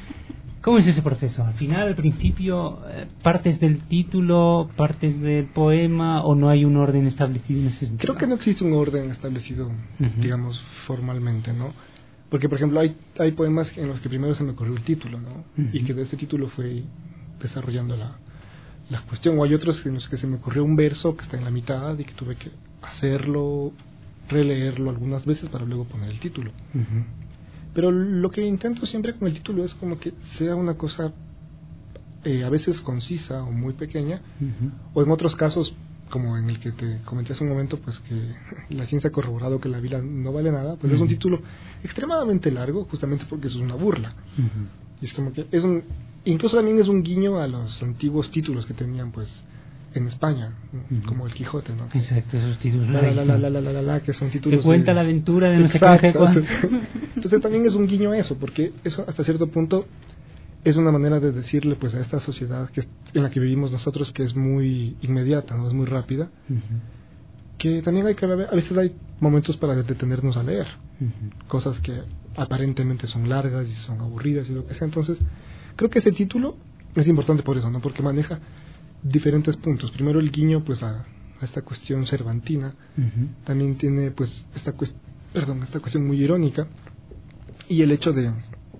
¿Cómo es ese proceso? Al final, al principio, ¿partes del título, partes del poema, o no hay un orden establecido en ese sentido? Creo que no existe un orden establecido, uh-huh. digamos, formalmente, ¿no? Porque, por ejemplo, hay, hay poemas en los que primero se me ocurrió el título, ¿no? Uh-huh. Y que de ese título fue desarrollando la, la cuestión. O hay otros en los que se me ocurrió un verso que está en la mitad y que tuve que hacerlo, releerlo algunas veces para luego poner el título. Uh-huh. Pero lo que intento siempre con el título es como que sea una cosa eh, a veces concisa o muy pequeña, uh-huh. o en otros casos, como en el que te comenté hace un momento, pues que la ciencia ha corroborado que la vida no vale nada, pues uh-huh. es un título extremadamente largo, justamente porque eso es una burla. Uh-huh. Y es como que es un, incluso también es un guiño a los antiguos títulos que tenían, pues, en España, uh-huh. como el Quijote, ¿no? Exacto, esos títulos. La, la, la, la, la, la, la, la, que son títulos que cuenta de... la aventura de no sé qué. Entonces, entonces también es un guiño a eso, porque eso hasta cierto punto es una manera de decirle, pues, a esta sociedad que es, en la que vivimos nosotros, que es muy inmediata, no es muy rápida, uh-huh. que también hay que a veces hay momentos para detenernos a leer, uh-huh. cosas que aparentemente son largas y son aburridas y lo que sea. Entonces creo que ese título es importante por eso, ¿no? Porque maneja diferentes puntos. Primero el guiño, pues, a, a esta cuestión cervantina. Uh-huh. También tiene, pues, esta cuestión, perdón, esta cuestión muy irónica, y el hecho de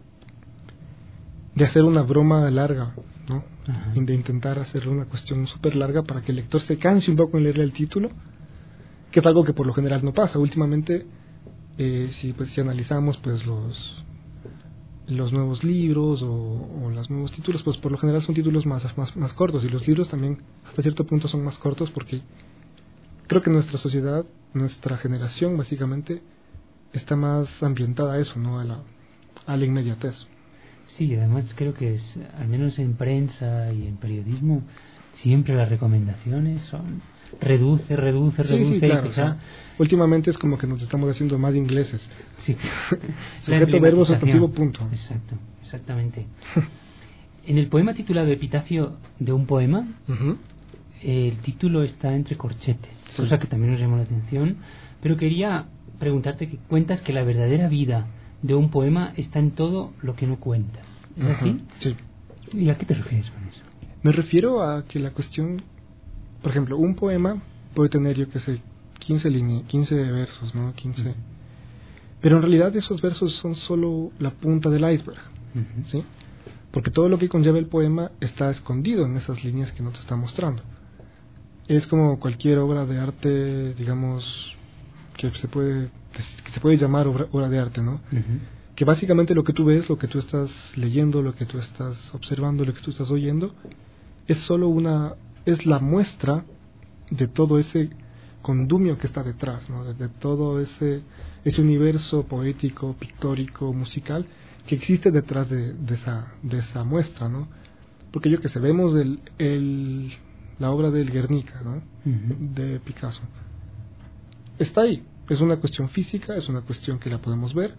de hacer una broma larga, ¿no? Uh-huh. Y de intentar hacer una cuestión súper larga para que el lector se canse un poco en leerle el título, que es algo que por lo general no pasa. Últimamente, eh, si pues si analizamos pues los los nuevos libros o, o los nuevos títulos, pues por lo general son títulos más, más, más cortos, y los libros también hasta cierto punto son más cortos, porque creo que nuestra sociedad, nuestra generación básicamente está más ambientada a eso, ¿no? A la, a la inmediatez. Sí, además creo que es, al menos en prensa y en periodismo, siempre las recomendaciones son reduce, reduce, sí, reduce. Sí, claro, y quizá... o sea, últimamente es como que nos estamos haciendo más ingleses. Sí. Sujeto, verbo, sustantivo, punto. Exacto, exactamente. En el poema titulado Epitafio de un poema, uh-huh. el título está entre corchetes, sí. cosa que también nos llamó la atención, pero quería preguntarte que cuentas que la verdadera vida de un poema está en todo lo que no cuentas. ¿Es uh-huh. así? Sí. ¿Y a qué te refieres con eso? Me refiero a que la cuestión, por ejemplo, un poema puede tener, yo qué sé, quince líneas, quince versos, ¿no? quince. Uh-huh. Pero en realidad esos versos son solo la punta del iceberg, uh-huh. ¿sí? Porque todo lo que conlleva el poema está escondido en esas líneas que no te está mostrando. Es como cualquier obra de arte, digamos, que se puede que se puede llamar obra, obra de arte, ¿no? Uh-huh. Que básicamente lo que tú ves, lo que tú estás leyendo, lo que tú estás observando, lo que tú estás oyendo, es solo una, es la muestra de todo ese condumio que está detrás, ¿no? De, de todo ese ese universo poético, pictórico, musical que existe detrás de, de esa de esa muestra, ¿no? Porque yo que sé, vemos el, el la obra del Guernica, ¿no? Uh-huh. De Picasso. Está ahí, es una cuestión física, es una cuestión que la podemos ver,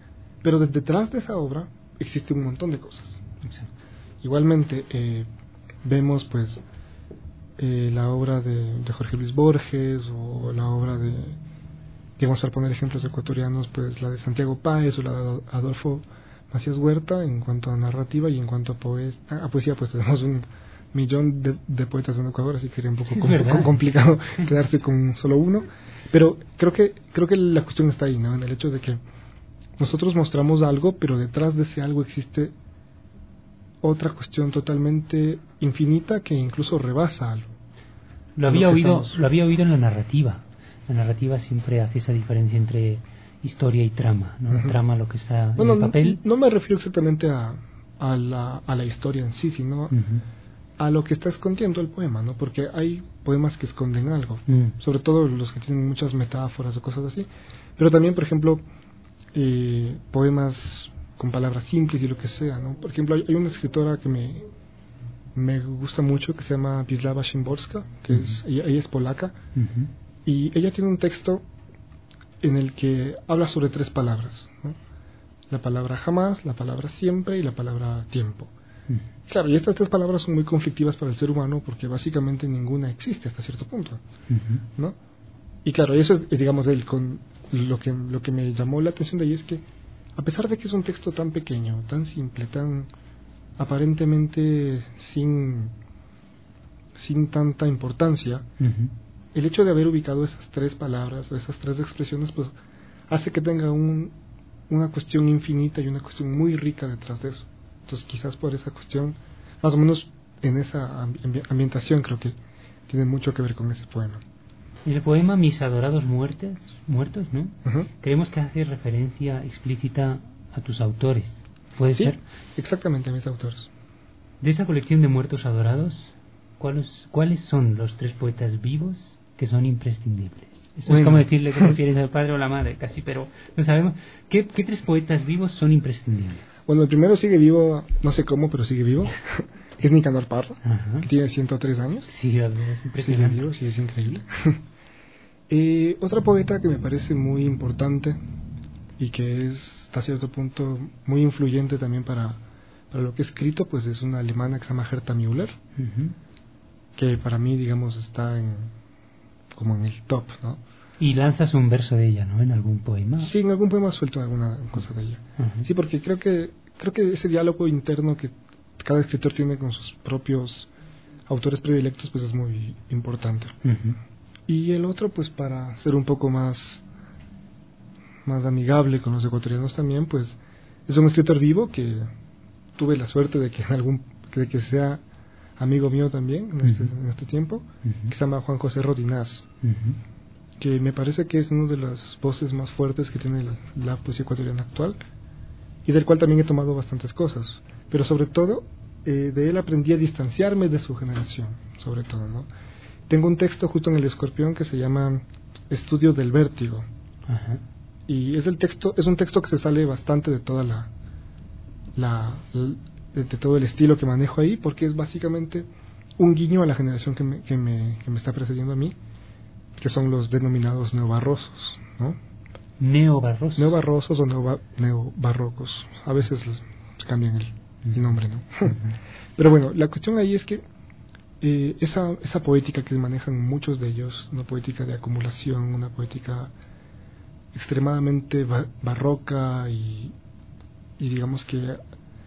pero de, detrás de esa obra existe un montón de cosas. Exacto. Igualmente eh, vemos pues eh, la obra de, de Jorge Luis Borges, o la obra de, digamos, para poner ejemplos ecuatorianos, pues la de Santiago Páez o la de Adolfo Macías Huerta en cuanto a narrativa, y en cuanto a, poe a poesía pues tenemos un millón de, de poetas en Ecuador, así que sería un poco com com complicado quedarse con solo uno, pero creo que creo que la cuestión está ahí, ¿no? En el hecho de que nosotros mostramos algo, pero detrás de ese algo existe otra cuestión totalmente infinita que incluso rebasa algo. Lo había oído, estamos... lo había oído en la narrativa. La narrativa siempre hace esa diferencia entre historia y trama, ¿no? Uh-huh. La trama, lo que está bueno, en el papel. No, no me refiero exactamente a, a, la, a la historia en sí, sino uh-huh. a lo que está escondiendo el poema, ¿no? Porque hay poemas que esconden algo, uh-huh. sobre todo los que tienen muchas metáforas o cosas así, pero también, por ejemplo, eh, poemas con palabras simples y lo que sea, ¿no? Por ejemplo, hay, hay una escritora que me me gusta mucho que se llama Wisława Szymborska, que uh-huh. es, ella, ella es polaca, uh-huh. y ella tiene un texto en el que habla sobre tres palabras, ¿no? La palabra jamás, la palabra siempre y la palabra tiempo. Uh-huh. Claro, y estas tres palabras son muy conflictivas para el ser humano porque básicamente ninguna existe hasta cierto punto, uh-huh. ¿no? Y claro, eso es, digamos, el, con lo que lo que me llamó la atención de ahí es que a pesar de que es un texto tan pequeño, tan simple, tan aparentemente sin sin tanta importancia, uh-huh. el hecho de haber ubicado esas tres palabras, esas tres expresiones, pues hace que tenga un, una cuestión infinita y una cuestión muy rica detrás de eso. Entonces quizás por esa cuestión, más o menos en esa ambi ambientación, creo que tiene mucho que ver con ese poema. El poema Mis adorados muertos, muertos, ¿no? Uh-huh. Creemos que hace referencia explícita a tus autores. ¿Puede sí, ser? Exactamente, a mis autores. De esa colección de muertos adorados, ¿cuáles, ¿cuáles son los tres poetas vivos que son imprescindibles? Esto bueno. es como decirle que prefieres al padre o la madre, casi, pero no sabemos. ¿Qué, qué tres poetas vivos son imprescindibles? Bueno, el primero sigue vivo, no sé cómo, pero sigue vivo. Es Nicanor Parra, uh-huh. que tiene ciento tres años. Sí, es impresionante. Sigue vivo, sí, es increíble. eh, otra poeta que me parece muy importante y que es, hasta cierto punto, muy influyente también para, para lo que he escrito, pues es una alemana que se llama Herta Müller, uh-huh. que para mí, digamos, está en, como en el top, ¿no? Y lanzas un verso de ella, ¿no? En algún poema. Sí, en algún poema suelto alguna cosa de ella. Uh-huh. Sí, porque creo que creo que ese diálogo interno que cada escritor tiene con sus propios autores predilectos, pues es muy importante. Uh-huh. Y el otro, pues para ser un poco más más amigable con los ecuatorianos también, pues es un escritor vivo que tuve la suerte de que en algún de que sea amigo mío también en este, uh-huh. en este tiempo, uh-huh. que se llama Juan José Rodinás, uh-huh. que me parece que es una de las voces más fuertes que tiene la, la poesía ecuatoriana actual, y del cual también he tomado bastantes cosas, pero sobre todo eh, de él aprendí a distanciarme de su generación, sobre todo, ¿no? Tengo un texto justo en El Escorpión que se llama Estudio del Vértigo, uh-huh. y es el texto es un texto que se sale bastante de toda la, la, la de, de todo el estilo que manejo ahí, porque es básicamente un guiño a la generación que me, que me, que me está precediendo a mí, que son los denominados neobarrosos, ¿no? Neobarrosos. Neobarrosos o neoba, neobarrocos. A veces cambian el, el nombre, ¿no? Uh-huh. Pero bueno, la cuestión ahí es que eh, esa, esa poética que manejan muchos de ellos, una poética de acumulación, una poética extremadamente ba barroca y, y digamos que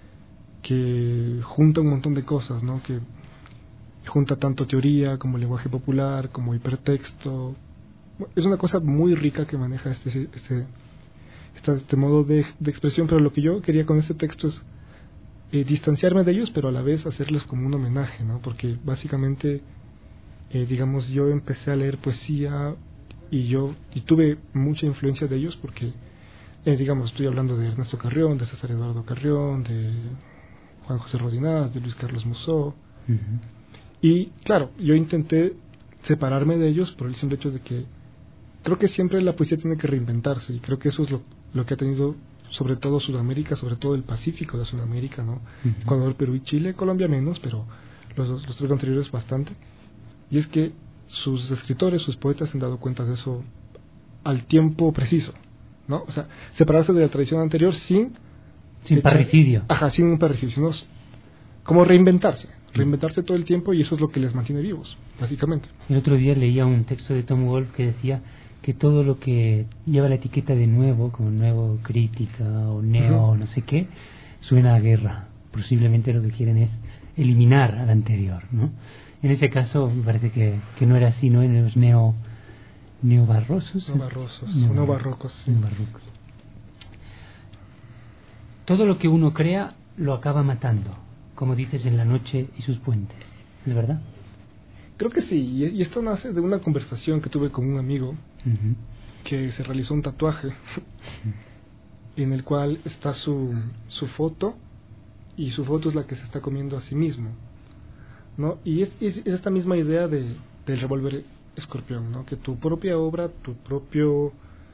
que junta un montón de cosas, ¿no? Que junta tanto teoría como lenguaje popular, como hipertexto. Es una cosa muy rica que maneja este este, este, este modo de, de expresión, pero lo que yo quería con este texto es eh, distanciarme de ellos, pero a la vez hacerles como un homenaje, ¿no? Porque básicamente, eh, digamos, yo empecé a leer poesía y yo y tuve mucha influencia de ellos porque, eh, digamos, estoy hablando de Ernesto Carrión, de César Eduardo Carrión, de Juan José Rodinás, de Luis Carlos Musó. Uh-huh. Y claro, yo intenté separarme de ellos por el simple hecho de que creo que siempre la poesía tiene que reinventarse, y creo que eso es lo, lo que ha tenido sobre todo Sudamérica, sobre todo el Pacífico de Sudamérica, ¿no? Uh-huh. Ecuador, Perú y Chile, Colombia menos, pero los, los tres anteriores bastante. Y es que sus escritores, sus poetas se han dado cuenta de eso al tiempo preciso, ¿no? O sea, separarse de la tradición anterior sin... Sin echar, parricidio. Ajá, sin un parricidio, sino como reinventarse, reinventarse todo el tiempo, y eso es lo que les mantiene vivos, básicamente. El otro día leía un texto de Tom Wolfe que decía que todo lo que lleva la etiqueta de nuevo, como nuevo crítica o neo, uh-huh. no sé qué, suena a guerra. Posiblemente lo que quieren es eliminar al anterior, ¿no? En ese caso me parece que, que no era así, ¿no? En los neo neobarrosos. Neobarrosos, no, no barrocos, sí. Neobarrocos. Todo lo que uno crea lo acaba matando, como dices en La noche y sus puentes, ¿es verdad? Creo que sí, y esto nace de una conversación que tuve con un amigo uh-huh. que se realizó un tatuaje uh-huh. en el cual está su, su foto, y su foto es la que se está comiendo a sí mismo, ¿no? Y es, es, es esta misma idea de, del revólver escorpión, ¿no? Que tu propia obra, tu propio...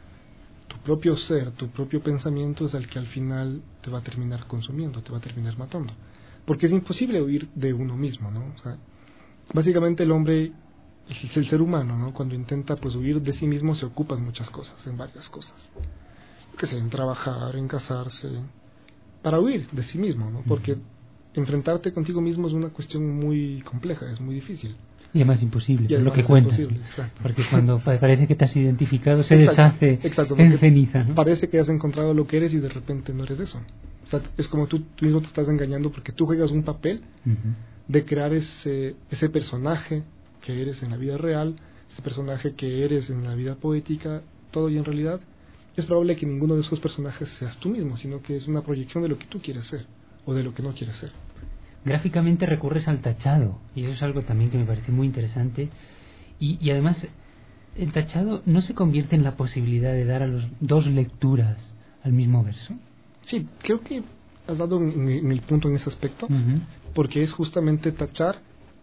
tu propio ser, tu propio pensamiento es el que al final te va a terminar consumiendo, te va a terminar matando, porque es imposible huir de uno mismo, ¿no? O sea, básicamente el hombre, el ser humano, ¿no? Cuando intenta pues huir de sí mismo, se ocupa en muchas cosas, en varias cosas, que sé, en trabajar, en casarse, para huir de sí mismo, ¿no? Porque uh-huh. enfrentarte contigo mismo es una cuestión muy compleja, es muy difícil. Y además imposible, y además por lo que es cuentas. Exacto. Porque cuando parece que te has identificado, se exacto, deshace exacto, en ceniza, ¿no? Parece que has encontrado lo que eres y de repente no eres eso. O sea, es como tú, tú mismo te estás engañando, porque tú juegas un papel uh-huh. de crear ese, ese personaje que eres en la vida real, ese personaje que eres en la vida poética, todo, y en realidad es probable que ninguno de esos personajes seas tú mismo, sino que es una proyección de lo que tú quieres ser o de lo que no quieres ser. Gráficamente recurres al tachado, y eso es algo también que me parece muy interesante, y, y además el tachado no se convierte en la posibilidad de dar a los dos lecturas al mismo verso. Sí, creo que has dado en, en el punto en ese aspecto, uh-huh. porque es justamente tachar,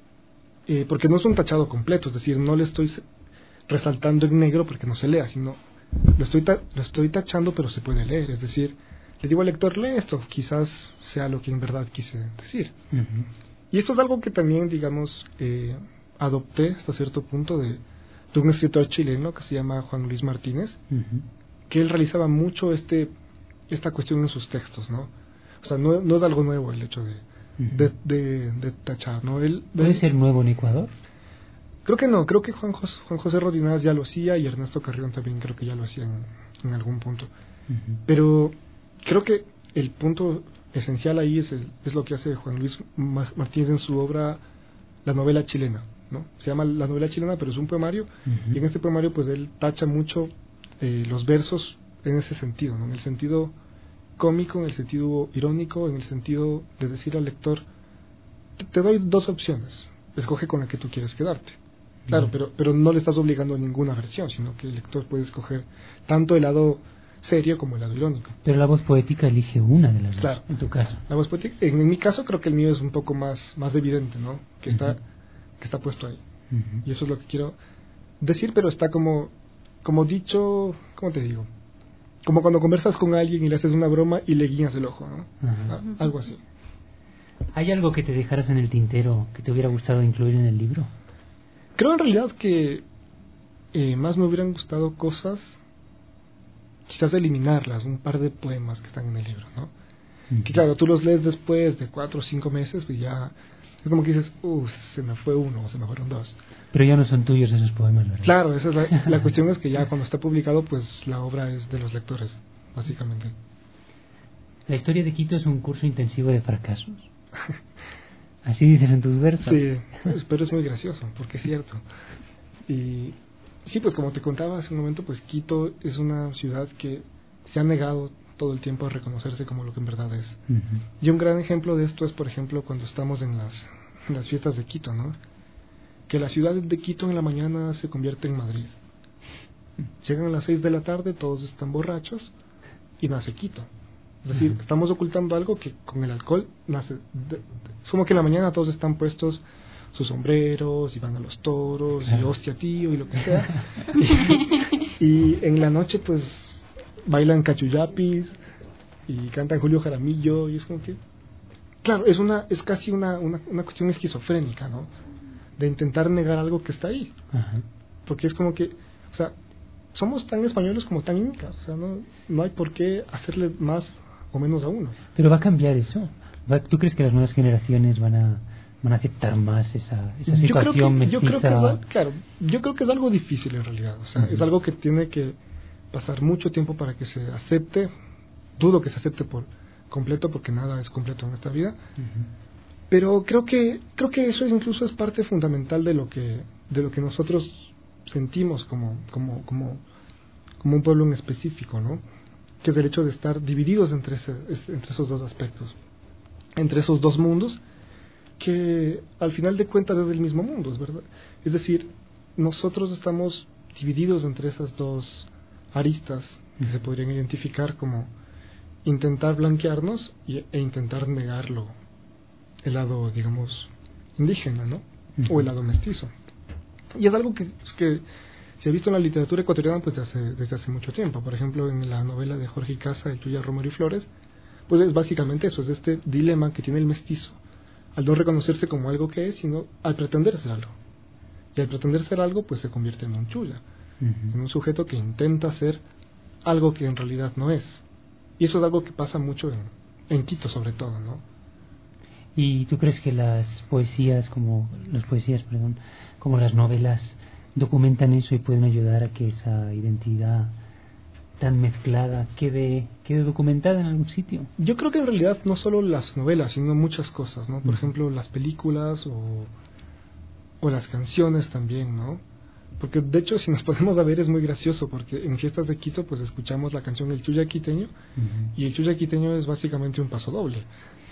eh, porque no es un tachado completo, es decir, no le estoy resaltando en negro porque no se lea, sino lo estoy, ta- lo estoy tachando pero se puede leer, es decir, le digo al lector, lee esto, quizás sea lo que en verdad quise decir. Uh-huh. Y esto es algo que también, digamos, eh, adopté hasta cierto punto de, de un escritor chileno que se llama Juan Luis Martínez, uh-huh. que él realizaba mucho este esta cuestión en sus textos, ¿no? O sea, no, no es algo nuevo el hecho de, uh-huh. de, de, de tachar, ¿no? Él, ¿Puede él, ser nuevo en Ecuador? Creo que no, creo que Juan José, Juan José Rodinás ya lo hacía, y Ernesto Carrión también creo que ya lo hacía en, en algún punto. Uh-huh. Pero creo que el punto esencial ahí es, el, es lo que hace Juan Luis Martínez en su obra La novela chilena, ¿no? Se llama La novela chilena, pero es un poemario, uh-huh. y en este poemario pues él tacha mucho eh, los versos en ese sentido, ¿no? En el sentido cómico, en el sentido irónico, en el sentido de decir al lector, te, te doy dos opciones, escoge con la que tú quieres quedarte. Claro, uh-huh. pero, pero no le estás obligando a ninguna versión, sino que el lector puede escoger tanto el lado serio como el lado irónico. Pero la voz poética elige una de las claro. dos, en tu caso. La voz poética, en, en mi caso creo que el mío es un poco más, más evidente, ¿no? Que uh-huh. está, que está puesto ahí. Uh-huh. Y eso es lo que quiero decir, pero está como, como dicho, ¿cómo te digo? Como cuando conversas con alguien y le haces una broma y le guiñas el ojo, ¿no? Uh-huh. Ah, algo así. ¿Hay algo que te dejaras en el tintero que te hubiera gustado incluir en el libro? Creo en realidad que eh, más me hubieran gustado cosas, quizás eliminarlas, un par de poemas que están en el libro, ¿no? Uh-huh. Que claro, tú los lees después de cuatro o cinco meses, pues ya es como que dices, uff, se me fue uno o se me fueron dos. Pero ya no son tuyos esos poemas, ¿verdad? Claro, esa es la, la cuestión, es que ya cuando está publicado, pues la obra es de los lectores, básicamente. La historia de Quito es un curso intensivo de fracasos. Así dices en tus versos. Sí, pero es muy gracioso, porque es cierto. Y sí, pues como te contaba hace un momento, pues Quito es una ciudad que se ha negado todo el tiempo a reconocerse como lo que en verdad es. Uh-huh. Y un gran ejemplo de esto es, por ejemplo, cuando estamos en las, en las fiestas de Quito, ¿no? Que la ciudad de Quito en la mañana se convierte en Madrid. Llegan a las seis de la tarde, todos están borrachos y nace Quito. Es decir, uh-huh. estamos ocultando algo que con el alcohol nace. De, de, es como que en la mañana todos están puestos sus sombreros y van a los toros y hostia tío y lo que sea. y, y en la noche pues bailan cachuyapis y cantan Julio Jaramillo, y es como que, claro, es una es casi una, una, una cuestión esquizofrénica, ¿no? De intentar negar algo que está ahí. Uh-huh. Porque es como que, o sea, somos tan españoles como tan incas, o sea, no, no hay por qué hacerle más o menos a uno. Pero va a cambiar eso. ¿Tú crees que las nuevas generaciones van a van a aceptar más esa, esa situación yo creo que, mestiza? Yo creo que es, claro, yo creo que es algo difícil en realidad, o sea, uh-huh. es algo que tiene que pasar mucho tiempo para que se acepte. Dudo que se acepte por completo, porque nada es completo en esta vida. Uh-huh. Pero creo que creo que eso incluso es parte fundamental de lo que de lo que nosotros sentimos como como como como un pueblo en específico, ¿no? Que es el hecho de estar divididos entre ese, entre esos dos aspectos, entre esos dos mundos, que al final de cuentas es el mismo mundo, es verdad. Es decir, nosotros estamos divididos entre esas dos aristas que se podrían identificar como intentar blanquearnos y, e intentar negarlo, el lado, digamos, indígena, ¿no? Uh-huh. O el lado mestizo. Y es algo que, que se ha visto en la literatura ecuatoriana pues desde hace, desde hace mucho tiempo. Por ejemplo, en la novela de Jorge Icaza, El Chuya, Romero y Flores, pues es básicamente eso, es este dilema que tiene el mestizo al no reconocerse como algo que es, sino al pretender ser algo. Y al pretender ser algo, pues se convierte en un chuya, uh-huh. en un sujeto que intenta ser algo que en realidad no es. Y eso es algo que pasa mucho en, en Quito, sobre todo, ¿no? ¿Y tú crees que las poesías, como las poesías, perdón, como las novelas, documentan eso y pueden ayudar a que esa identidad tan mezclada quede quede documentada en algún sitio? Yo creo que en realidad no solo las novelas, sino muchas cosas, ¿no? Por uh-huh. ejemplo, las películas o, o las canciones también, ¿no? Porque de hecho, si nos podemos a ver, es muy gracioso, porque en fiestas de Quito pues escuchamos la canción El Chuya Quiteño, uh-huh. y el Chuya Quiteño es básicamente un paso doble.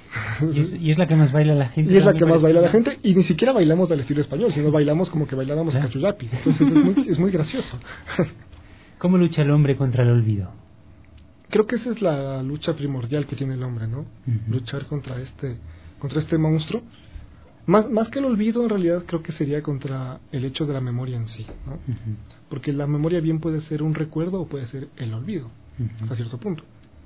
Y es, y es la que más baila la gente. Y es la que más baila la gente, y ni siquiera bailamos al estilo español, sino bailamos como que bailáramos ¿Claro? cachuyapi. Entonces es muy, es muy gracioso. ¿Cómo lucha el hombre contra el olvido? Creo que esa es la lucha primordial que tiene el hombre, ¿no? Uh-huh. Luchar contra este contra este monstruo. Más, más que el olvido, en realidad creo que sería contra el hecho de la memoria en sí, ¿no? Uh-huh. Porque la memoria bien puede ser un recuerdo o puede ser el olvido, uh-huh. hasta cierto punto.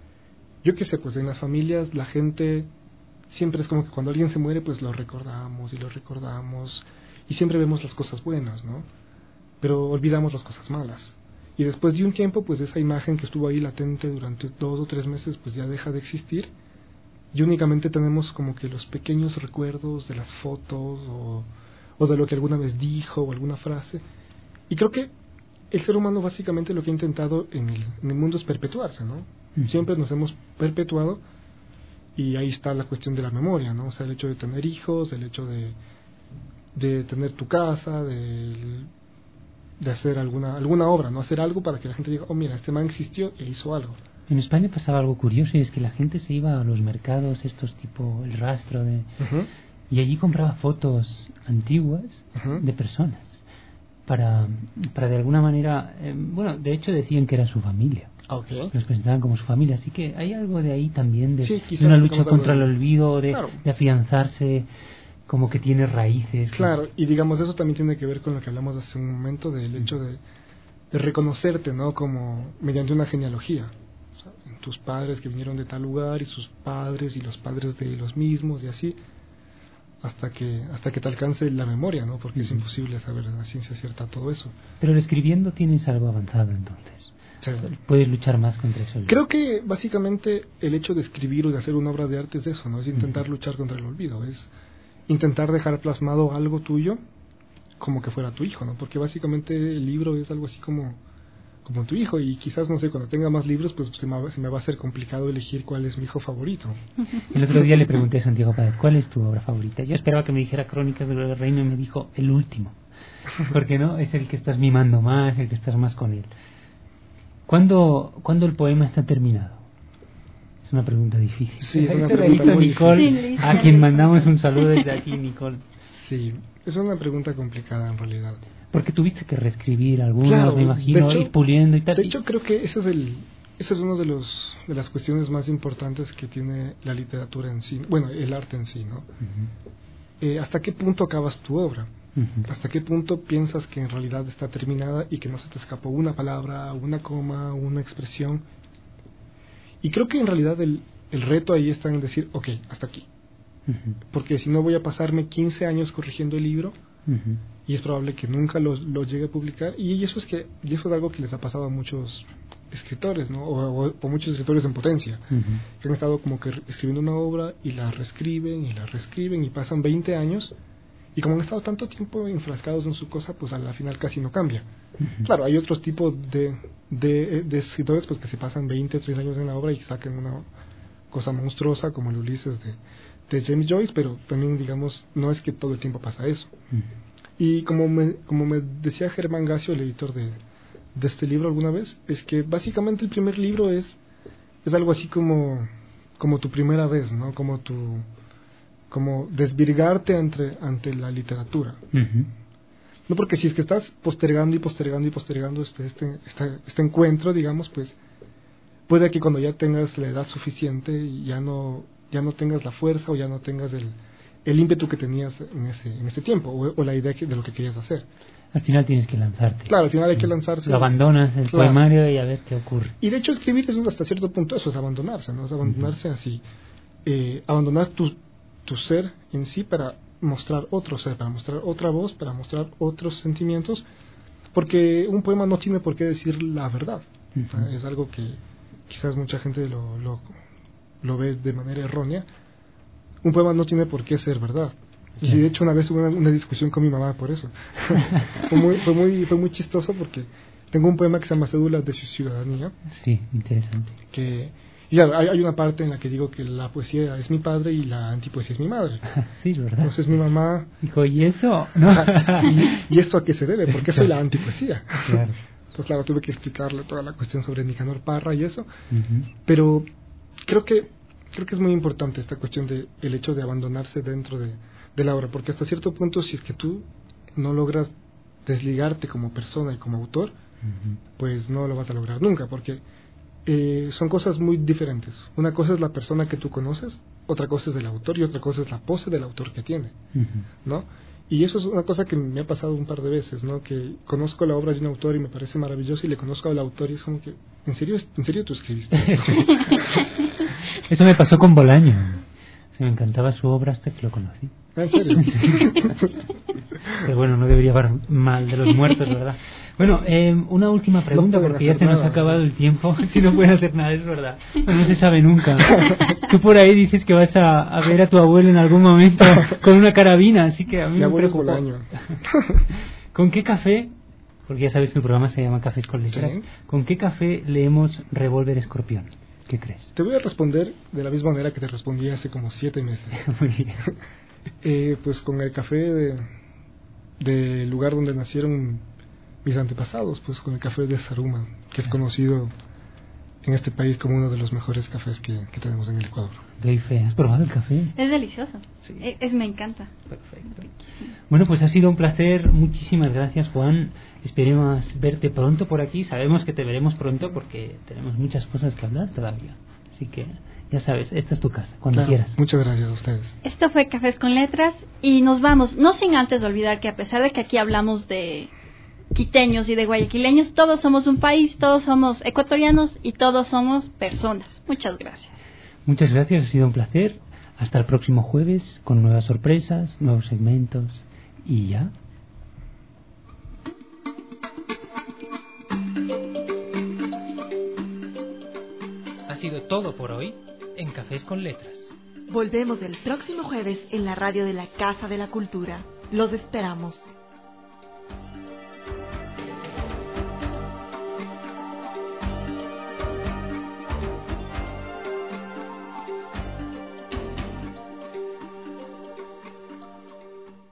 Yo qué sé, pues en las familias la gente siempre es como que cuando alguien se muere, pues lo recordamos y lo recordamos y siempre vemos las cosas buenas, ¿no? Pero olvidamos las cosas malas. Y después de un tiempo, pues esa imagen que estuvo ahí latente durante dos o tres meses, pues ya deja de existir. Y únicamente tenemos como que los pequeños recuerdos de las fotos o, o de lo que alguna vez dijo o alguna frase. Y creo que el ser humano básicamente lo que ha intentado en el, en el mundo es perpetuarse, ¿no? Uh-huh. Siempre nos hemos perpetuado y ahí está la cuestión de la memoria, ¿no? O sea, el hecho de tener hijos, el hecho de, de tener tu casa, de... de hacer alguna alguna obra, no hacer algo para que la gente diga, oh mira, este man existió e hizo algo. En España pasaba algo curioso y es que la gente se iba a los mercados estos tipo el rastro de uh-huh. y allí compraba fotos antiguas uh-huh. de personas para para de alguna manera eh, bueno, de hecho decían que era su familia. Okay. Los presentaban como su familia, así que hay algo de ahí también de, sí, de una lucha contra el olvido, de, claro. de afianzarse, como que tiene raíces. Claro, y digamos eso también tiene que ver con lo que hablamos hace un momento del hecho de, de reconocerte, ¿no? Como mediante una genealogía. O sea, tus padres que vinieron de tal lugar y sus padres y los padres de los mismos y así, hasta que hasta que te alcance la memoria, ¿no? Porque uh-huh. es imposible saber a ciencia cierta todo eso. Pero escribiendo tienes algo avanzado entonces. Sí. Puedes luchar más contra eso. Creo que básicamente el hecho de escribir o de hacer una obra de arte es eso, ¿no? Es intentar uh-huh. luchar contra el olvido, es intentar dejar plasmado algo tuyo como que fuera tu hijo, ¿no? Porque básicamente el libro es algo así como como tu hijo, y quizás, no sé, cuando tenga más libros, pues se me, se me va a hacer complicado elegir cuál es mi hijo favorito. El otro día le pregunté a Santiago Páez, ¿cuál es tu obra favorita? Yo esperaba que me dijera Crónicas del Reino y me dijo el último, porque no, es el que estás mimando más, el que estás más con él. ¿Cuándo, ¿cuándo el poema está terminado? Es una pregunta difícil. Sí, es una pregunta muy Nicole, difícil. A quien mandamos un saludo desde aquí, Nicole. Sí, es una pregunta complicada en realidad. Porque tuviste que reescribir algunos, claro, me imagino, hecho, ir puliendo y tal. De hecho, creo que ese es el, ese es uno de los de las cuestiones más importantes que tiene la literatura en sí, bueno, el arte en sí, ¿no? Uh-huh. Eh, ¿Hasta qué punto acabas tu obra? Uh-huh. ¿Hasta qué punto piensas que en realidad está terminada y que no se te escapó una palabra, una coma, una expresión? Y creo que en realidad el, el reto ahí está en decir, ok, hasta aquí. Uh-huh. Porque si no voy a pasarme quince años corrigiendo el libro Uh-huh. Y es probable que nunca lo, lo llegue a publicar, y eso es que y eso es algo que les ha pasado a muchos escritores, ¿no? o, o, o muchos escritores en potencia, uh-huh. que han estado como que escribiendo una obra y la reescriben y la reescriben y pasan veinte años, y como han estado tanto tiempo enfrascados en su cosa, pues al final casi no cambia. Uh-huh. Claro, hay otros tipos de, de, de escritores pues que se pasan veinte, treinta años en la obra y sacan una cosa monstruosa como el Ulises de, de James Joyce, pero también, digamos, no es que todo el tiempo pasa eso. Uh-huh. Y como me, como me decía Germán Gacio, el editor de, de este libro alguna vez, es que básicamente el primer libro es es algo así como como tu primera vez, ¿no? Como tu como desvirgarte ante ante la literatura. Uh-huh. No, porque si es que estás postergando y postergando y postergando este este este, este encuentro, digamos, pues puede que cuando ya tengas la edad suficiente ya no ya no tengas la fuerza o ya no tengas el el ímpetu que tenías en ese en ese tiempo o, o la idea que, de lo que querías hacer. Al final tienes que lanzarte. Claro, al final hay que lanzarse. Lo abandonas, el claro. poemario, y a ver qué ocurre. Y de hecho escribir es hasta cierto punto eso, es abandonarse, ¿no? Es abandonarse uh-huh. así. Eh, abandonar tu, tu ser en sí para mostrar otro ser, para mostrar otra voz, para mostrar otros sentimientos, porque un poema no tiene por qué decir la verdad. Uh-huh. Es algo que quizás mucha gente lo, lo, lo ve de manera errónea. Un poema no tiene por qué ser verdad. Sí. Y de hecho una vez tuve una, una discusión con mi mamá por eso. fue, muy, fue, muy, fue muy chistoso porque tengo un poema que se llama Cédulas de Ciudadanía. Sí, interesante. Que, y claro, hay, hay una parte en la que digo que la poesía es mi padre y la antipoesía es mi madre. Sí, es verdad. Entonces mi mamá dijo, ¿y eso? ¿No? ¿Y, ¿Y esto a qué se debe? ¿Por qué soy la antipoesía? Claro. Entonces claro, tuve que explicarle toda la cuestión sobre Nicanor Parra y eso. Uh-huh. Pero creo que creo que es muy importante esta cuestión de el hecho de abandonarse dentro de de la obra, porque hasta cierto punto si es que tú no logras desligarte como persona y como autor, uh-huh. pues no lo vas a lograr nunca, porque eh, son cosas muy diferentes. Una cosa es la persona que tú conoces, otra cosa es el autor y otra cosa es la pose del autor que tiene, uh-huh. ¿no? Y eso es una cosa que me ha pasado un par de veces, ¿no? Que conozco la obra de un autor y me parece maravilloso y le conozco al autor y es como que, ¿en serio, en serio tú escribiste? Eso me pasó con Bolaño. Se me encantaba su obra hasta que lo conocí. ¿En serio? Pero bueno, no debería hablar mal de los muertos, ¿verdad? Bueno, eh, una última pregunta, no porque ya se nos nada, ha acabado el tiempo. Si no pueden hacer nada, es verdad. Bueno, no se sabe nunca. Tú por ahí dices que vas a, a ver a tu abuelo en algún momento con una carabina, así que a mí Mi me preocupa. ¿Con qué café? Porque ya sabes que el programa se llama Cafés con Letras. ¿Sí? ¿Con qué café leemos Revólver Escorpión? ¿Qué crees? Te voy a responder de la misma manera que te respondí hace como siete meses. Muy bien. Eh, pues con el café de del lugar donde nacieron mis antepasados, pues con el café de Saruma, que es conocido en este país como uno de los mejores cafés que, que tenemos en el Ecuador. Doy fe. ¿Has probado el café? Es delicioso. Sí. Es, es, me encanta. Perfecto. Bueno, pues ha sido un placer. Muchísimas gracias, Juan. Esperemos verte pronto por aquí. Sabemos que te veremos pronto porque tenemos muchas cosas que hablar todavía. Así que ya sabes, esta es tu casa, cuando claro, quieras. Muchas gracias a ustedes. Esto fue Cafés con Letras y nos vamos, no sin antes olvidar que a pesar de que aquí hablamos de quiteños y de guayaquileños, todos somos un país, todos somos ecuatorianos y todos somos personas. Muchas gracias. Muchas gracias, ha sido un placer. Hasta el próximo jueves con nuevas sorpresas, nuevos segmentos y ya. Ha sido todo por hoy en Cafés con Letras. Volvemos el próximo jueves en la radio de la Casa de la Cultura. Los esperamos.